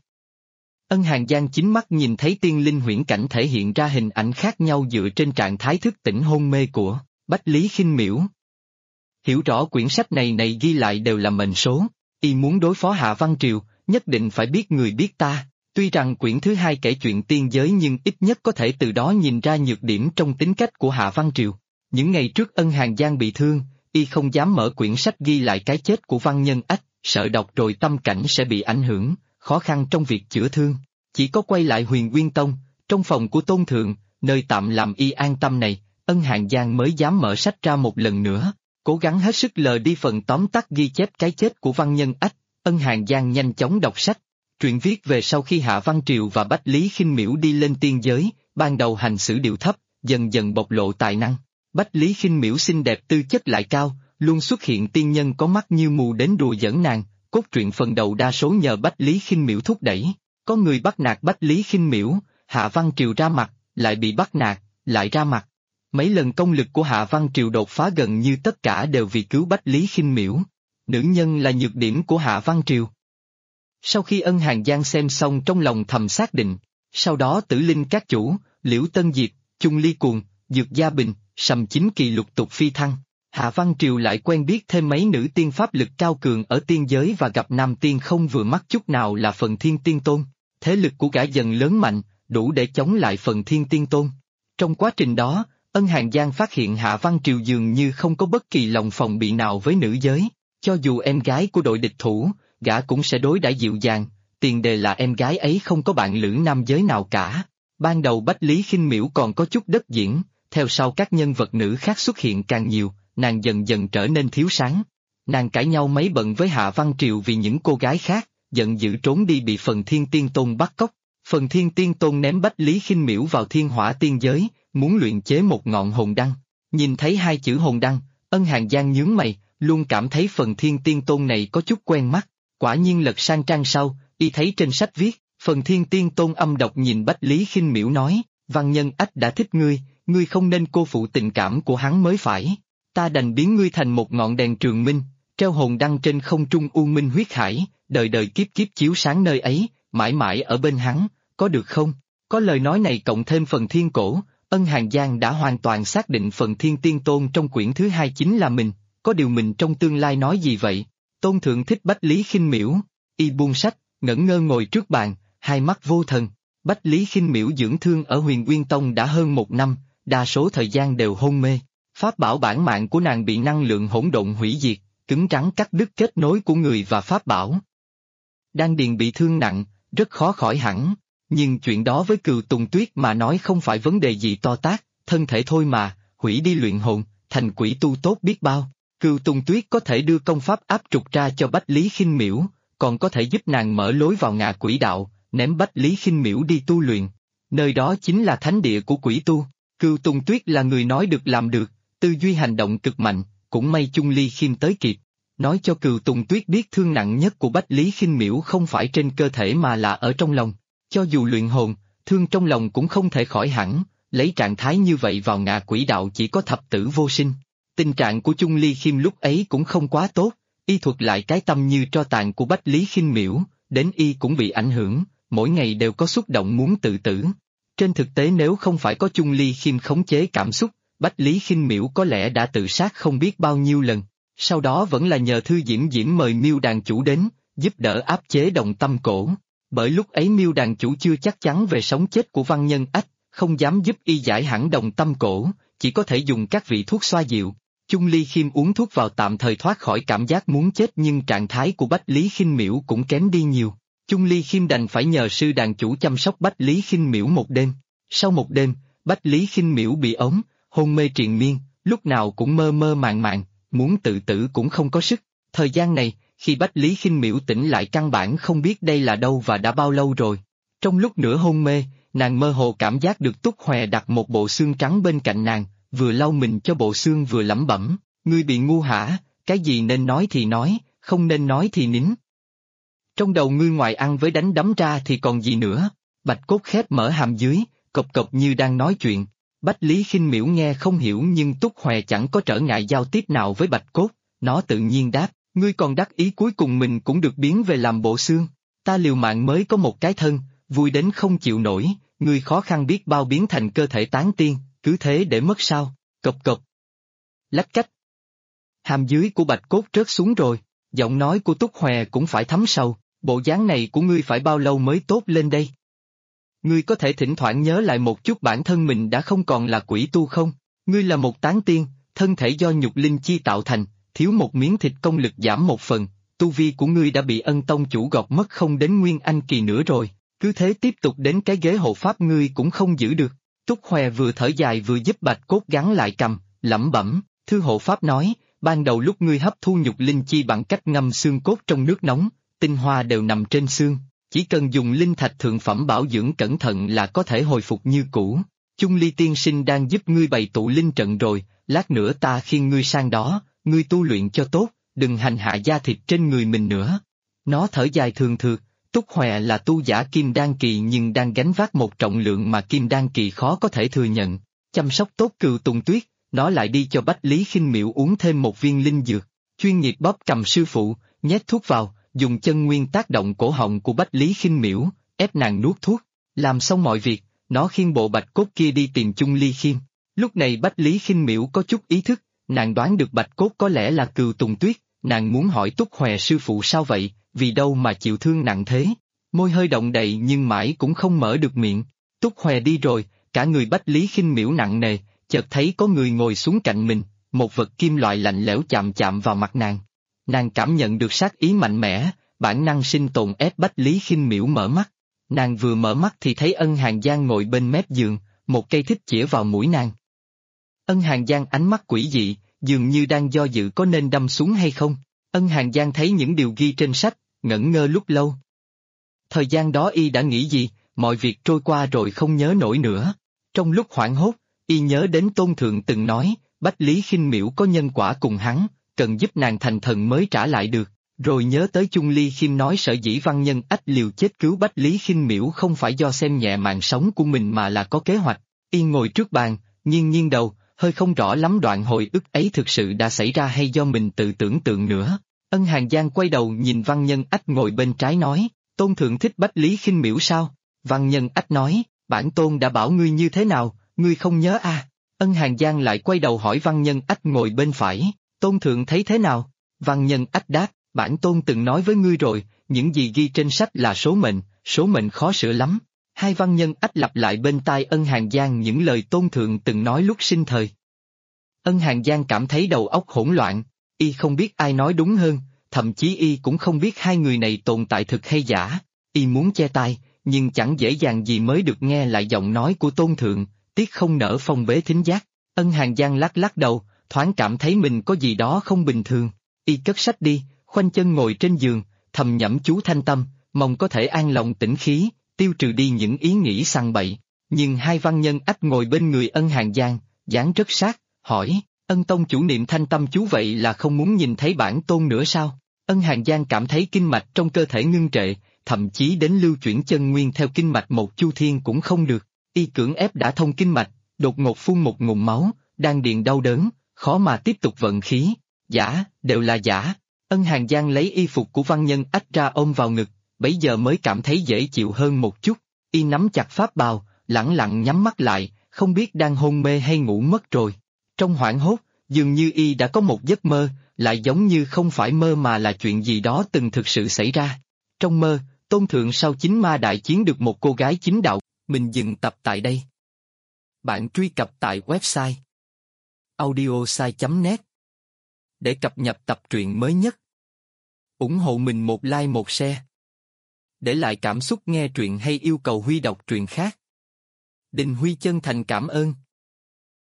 [SPEAKER 1] Ân Hàn Giang chính mắt nhìn thấy tiên linh huyễn cảnh thể hiện ra hình ảnh khác nhau dựa trên trạng thái thức tỉnh hôn mê của Bách Lý Khinh Miễu. Hiểu rõ quyển sách này ghi lại đều là mệnh số, y muốn đối phó Hạ Văn Triều, nhất định phải biết người biết ta. Tuy rằng quyển thứ hai kể chuyện tiên giới nhưng ít nhất có thể từ đó nhìn ra nhược điểm trong tính cách của Hạ Văn Triều. Những ngày trước Ân Hàn Giang bị thương, y không dám mở quyển sách ghi lại cái chết của Văn Nhân Ách, sợ đọc rồi tâm cảnh sẽ bị ảnh hưởng, khó khăn trong việc chữa thương. Chỉ có quay lại Huyền Nguyên Tông, trong phòng của Tôn Thượng, nơi tạm làm y an tâm này, Ân Hàn Giang mới dám mở sách ra một lần nữa, cố gắng hết sức lờ đi phần tóm tắt ghi chép cái chết của Văn Nhân Ách. Ân Hàn Giang nhanh chóng đọc sách. Truyện viết về sau khi Hạ Văn Triều và Bách Lý Khinh Miễu đi lên tiên giới, ban đầu hành xử điệu thấp, dần dần bộc lộ tài năng. Bách Lý Khinh Miễu xinh đẹp tư chất lại cao, luôn xuất hiện tiên nhân có mắt như mù đến đùa giỡn nàng, cốt truyện phần đầu đa số nhờ Bách Lý Khinh Miễu thúc đẩy. Có người bắt nạt Bách Lý Khinh Miễu, Hạ Văn Triều ra mặt, lại bị bắt nạt, lại ra mặt. Mấy lần công lực của Hạ Văn Triều đột phá gần như tất cả đều vì cứu Bách Lý Khinh Miễu. Nữ nhân là nhược điểm của Hạ Văn Triều. Sau khi Ân Hàn Giang xem xong trong lòng thầm xác định, sau đó Tử Linh các chủ, Liễu Tân Diệp, Chung Ly Cuồng, Dược Gia Bình, Sầm Chính Kỳ lục tục phi thăng. Hạ Văn Triều lại quen biết thêm mấy nữ tiên pháp lực cao cường ở tiên giới và gặp nam tiên không vừa mắt chút nào là Phần Thiên Tiên Tôn. Thế lực của gã dần lớn mạnh, đủ để chống lại Phần Thiên Tiên Tôn. Trong quá trình đó, Ân Hàn Giang phát hiện Hạ Văn Triều dường như không có bất kỳ lòng phòng bị nào với nữ giới, cho dù em gái của đội địch thủ, gã cũng sẽ đối đãi dịu dàng, tiền đề là em gái ấy không có bạn lữ nam giới nào cả. Ban đầu Bách Lý Khinh Miễu còn có chút đất diễn, theo sau các nhân vật nữ khác xuất hiện càng nhiều, nàng dần dần trở nên thiếu sáng. Nàng cãi nhau mấy bận với Hạ Văn Triều vì những cô gái khác, giận dữ trốn đi bị Phần Thiên Tiên Tôn bắt cóc. Phần Thiên Tiên Tôn ném Bách Lý Khinh Miễu vào thiên hỏa tiên giới, muốn luyện chế một ngọn hồn đăng. Nhìn thấy hai chữ hồn đăng, Ân Hàn Giang nhướng mày, luôn cảm thấy Phần Thiên Tiên Tôn này có chút quen mắt. Quả nhiên lật sang trang sau, y thấy trên sách viết, Phần Thiên Tiên Tôn âm độc nhìn Bách Lý Khinh Miễu nói, Văn Nhân Ách đã thích ngươi không nên cô phụ tình cảm của hắn mới phải. Ta đành biến ngươi thành một ngọn đèn trường minh, treo hồn đăng trên không trung u minh huyết hải, đời đời kiếp kiếp chiếu sáng nơi ấy, mãi mãi ở bên hắn, có được không? Có lời nói này cộng thêm phần thiên cổ, Ân Hàn Giang đã hoàn toàn xác định Phần Thiên Tiên Tôn trong quyển thứ hai chính là mình, có điều mình trong tương lai nói gì vậy? Tôn Thượng thích Bách Lý Khinh Miễu, y buông sách, ngẩn ngơ ngồi trước bàn, hai mắt vô thần. Bách Lý Khinh Miễu dưỡng thương ở Huyền Nguyên Tông đã hơn 1 năm, đa số thời gian đều hôn mê. Pháp bảo bản mạng của nàng bị năng lượng hỗn độn hủy diệt, cứng rắn cắt đứt kết nối của người và pháp bảo. Đan điền bị thương nặng, rất khó khỏi hẳn, nhưng chuyện đó với Cừu Tùng Tuyết mà nói không phải vấn đề gì to tát, thân thể thôi mà, hủy đi luyện hồn, thành quỷ tu tốt biết bao. Cừu Tùng Tuyết có thể đưa công pháp áp trục ra cho Bách Lý Khinh Miễu, còn có thể giúp nàng mở lối vào ngạ quỷ đạo, ném Bách Lý Khinh Miễu đi tu luyện. Nơi đó chính là thánh địa của quỷ tu. Cừu Tùng Tuyết là người nói được làm được, tư duy hành động cực mạnh, cũng may Chung Ly Khiêm tới kịp. Nói cho Cừu Tùng Tuyết biết thương nặng nhất của Bách Lý Khinh Miễu không phải trên cơ thể mà là ở trong lòng. Cho dù luyện hồn, thương trong lòng cũng không thể khỏi hẳn, lấy trạng thái như vậy vào ngạ quỷ đạo chỉ có thập tử vô sinh. Tình trạng của Chung Ly Khiêm lúc ấy cũng không quá tốt, y thuật lại cái tâm như tro tàn của Bách Lý Khinh Miễu, đến y cũng bị ảnh hưởng, mỗi ngày đều có xúc động muốn tự tử. Trên thực tế nếu không phải có Chung Ly Khiêm khống chế cảm xúc, Bách Lý Khinh Miễu có lẽ đã tự sát không biết bao nhiêu lần, sau đó vẫn là nhờ Thư Diễm Diễm mời Miêu đàn chủ đến, giúp đỡ áp chế động tâm cổ. Bởi lúc ấy Miêu đàn chủ chưa chắc chắn về sống chết của Văn Nhân Ách, không dám giúp y giải hẳn động tâm cổ, chỉ có thể dùng các vị thuốc xoa dịu. Chung Ly Khiêm uống thuốc vào tạm thời thoát khỏi cảm giác muốn chết nhưng trạng thái của Bách Lý Khinh Miễu cũng kém đi nhiều. Chung Ly Khiêm đành phải nhờ sư đàn chủ chăm sóc Bách Lý Khinh Miễu một đêm. Sau một đêm, Bách Lý Khinh Miễu bị ốm, hôn mê triền miên, lúc nào cũng mơ mơ màng màng, muốn tự tử cũng không có sức. Thời gian này, khi Bách Lý Khinh Miễu tỉnh lại căn bản không biết đây là đâu và đã bao lâu rồi. Trong lúc nửa hôn mê, nàng mơ hồ cảm giác được Túc Hòe đặt một bộ xương trắng bên cạnh nàng, vừa lau mình cho bộ xương vừa lẩm bẩm, ngươi bị ngu hả, cái gì nên nói thì nói, không nên nói thì nín. Trong đầu ngươi ngoài ăn với đánh đấm ra thì còn gì nữa. Bạch Cốt khép mở hàm dưới, cộc cộc như đang nói chuyện. Bách Lý Khinh Miễu nghe không hiểu nhưng Túc Hòe chẳng có trở ngại giao tiếp nào với Bạch Cốt, nó tự nhiên đáp, ngươi còn đắc ý cuối cùng mình cũng được biến về làm bộ xương. Ta liều mạng mới có một cái thân, vui đến không chịu nổi, ngươi khó khăn biết bao biến thành cơ thể tán tiên, cứ thế để mất sao, cộc cộc. Lách cách. Hàm dưới của Bạch Cốt rớt xuống rồi, giọng nói của Túc Hòe cũng phải thấm sâu, bộ dáng này của ngươi phải bao lâu mới tốt lên đây? Ngươi có thể thỉnh thoảng nhớ lại một chút bản thân mình đã không còn là quỷ tu không? Ngươi là một tán tiên, thân thể do nhục linh chi tạo thành, thiếu một miếng thịt công lực giảm một phần, tu vi của ngươi đã bị Ân tông chủ gọt mất không đến Nguyên Anh kỳ nữa rồi, cứ thế tiếp tục đến cái ghế hộ pháp ngươi cũng không giữ được. Túc Hòe vừa thở dài vừa giúp Bạch Cốt gắn lại cầm, lẩm bẩm, thư hộ pháp nói, ban đầu lúc ngươi hấp thu nhục linh chi bằng cách ngâm xương cốt trong nước nóng, tinh hoa đều nằm trên xương, chỉ cần dùng linh thạch thượng phẩm bảo dưỡng cẩn thận là có thể hồi phục như cũ. Chung Ly tiên sinh đang giúp ngươi bày tụ linh trận rồi, lát nữa ta khiêng ngươi sang đó, ngươi tu luyện cho tốt, đừng hành hạ da thịt trên người mình nữa. Nó thở dài thường thượt, Túc Hòe là tu giả kim đan kỳ nhưng đang gánh vác một trọng lượng mà kim đan kỳ khó có thể thừa nhận. Chăm sóc tốt Cừu Tùng Tuyết, nó lại đi cho Bách Lý Khinh Miễu uống thêm một viên linh dược, chuyên nghiệp bóp cầm sư phụ, nhét thuốc vào, dùng chân nguyên tác động cổ họng của Bách Lý Khinh Miễu, ép nàng nuốt thuốc. Làm xong mọi việc, nó khiêng bộ Bạch Cốt kia đi tìm Chung Ly Khiêm. Lúc này Bách Lý Khinh Miễu có chút ý thức, nàng đoán được Bạch Cốt có lẽ là Cừu Tùng Tuyết, nàng muốn hỏi Túc Hòe sư phụ sao vậy, vì đâu mà chịu thương nặng thế. Môi hơi động đậy nhưng mãi cũng không mở được miệng. Túc Hòe đi rồi, cả người Bách Lý Khinh Miễu nặng nề, chợt thấy có người ngồi xuống cạnh mình, một vật kim loại lạnh lẽo chạm chạm vào mặt nàng. Nàng cảm nhận được sát ý mạnh mẽ, bản năng sinh tồn ép Bách Lý Khinh Miễu mở mắt. Nàng vừa mở mắt thì thấy Ân Hàn Giang ngồi bên mép giường, một cây thích chĩa vào mũi nàng. Ân Hàn Giang ánh mắt quỷ dị, dường như đang do dự có nên đâm xuống hay không. Ân Hàn Giang thấy những điều ghi trên sách, ngẩn ngơ lúc lâu. Thời gian đó y đã nghĩ gì, mọi việc trôi qua rồi không nhớ nổi nữa. Trong lúc hoảng hốt, y nhớ đến Tôn Thượng từng nói, Bách Lý Khinh Miễu có nhân quả cùng hắn, cần giúp nàng thành thần mới trả lại được. Rồi nhớ tới Chung Ly Khiêm nói sở dĩ Văn Nhân Ách liều chết cứu Bách Lý Khinh Miễu không phải do xem nhẹ mạng sống của mình mà là có kế hoạch. Y ngồi trước bàn, nghiêng nghiêng đầu, hơi không rõ lắm đoạn hồi ức ấy thực sự đã xảy ra hay do mình tự tưởng tượng nữa. Ân Hàn Giang quay đầu nhìn Văn Nhân Ách ngồi bên trái nói, Tôn Thượng thích Bách Lý Khinh Miễu sao? Văn Nhân Ách nói, bản Tôn đã bảo ngươi như thế nào, ngươi không nhớ à? Ân Hàn Giang lại quay đầu hỏi Văn Nhân Ách ngồi bên phải, Tôn Thượng thấy thế nào? Văn Nhân Ách đáp, bản Tôn từng nói với ngươi rồi, những gì ghi trên sách là số mệnh khó sửa lắm. Hai Văn Nhân Ách lặp lại bên tai Ân Hàn Giang những lời Tôn Thượng từng nói lúc sinh thời. Ân Hàn Giang cảm thấy đầu óc hỗn loạn, y không biết ai nói đúng hơn, thậm chí y cũng không biết hai người này tồn tại thực hay giả. Y muốn che tai, nhưng chẳng dễ dàng gì mới được nghe lại giọng nói của Tôn Thượng, tiếc không nỡ phong bế thính giác. Ân Hàn Giang lắc lắc đầu, thoáng cảm thấy mình có gì đó không bình thường. Y cất sách đi, khoanh chân ngồi trên giường, thầm nhẩm chú thanh tâm, mong có thể an lòng tĩnh khí, tiêu trừ đi những ý nghĩ sằng bậy. Nhưng hai Văn Nhân Ách ngồi bên người Ân Hàn Giang, dáng rất sát, hỏi, Ân tông chủ niệm thanh tâm chú vậy là không muốn nhìn thấy bản Tôn nữa sao? Ân Hàn Giang cảm thấy kinh mạch trong cơ thể ngưng trệ, thậm chí đến lưu chuyển chân nguyên theo kinh mạch một chu thiên cũng không được. Y cưỡng ép đã thông kinh mạch, đột ngột phun một ngụm máu, đan điền đau đớn, khó mà tiếp tục vận khí. Giả, đều là giả. Ân Hàn Giang lấy y phục của Văn Nhân Ách ra ôm vào ngực, bấy giờ mới cảm thấy dễ chịu hơn một chút. Y nắm chặt pháp bào, lẳng lặng nhắm mắt lại, không biết đang hôn mê hay ngủ mất rồi. Trong hoảng hốt, dường như y đã có một giấc mơ, lại giống như không phải mơ mà là chuyện gì đó từng thực sự xảy ra. Trong mơ, Tôn Thượng sau chính ma đại chiến được một cô gái chính đạo. Mình dừng tập tại đây. Bạn truy cập tại website audiosai.net để cập nhật tập truyện mới nhất. Ủng hộ mình một like một share. Để lại cảm xúc nghe truyện hay yêu cầu Huy đọc truyện khác. Đình Huy chân thành cảm ơn.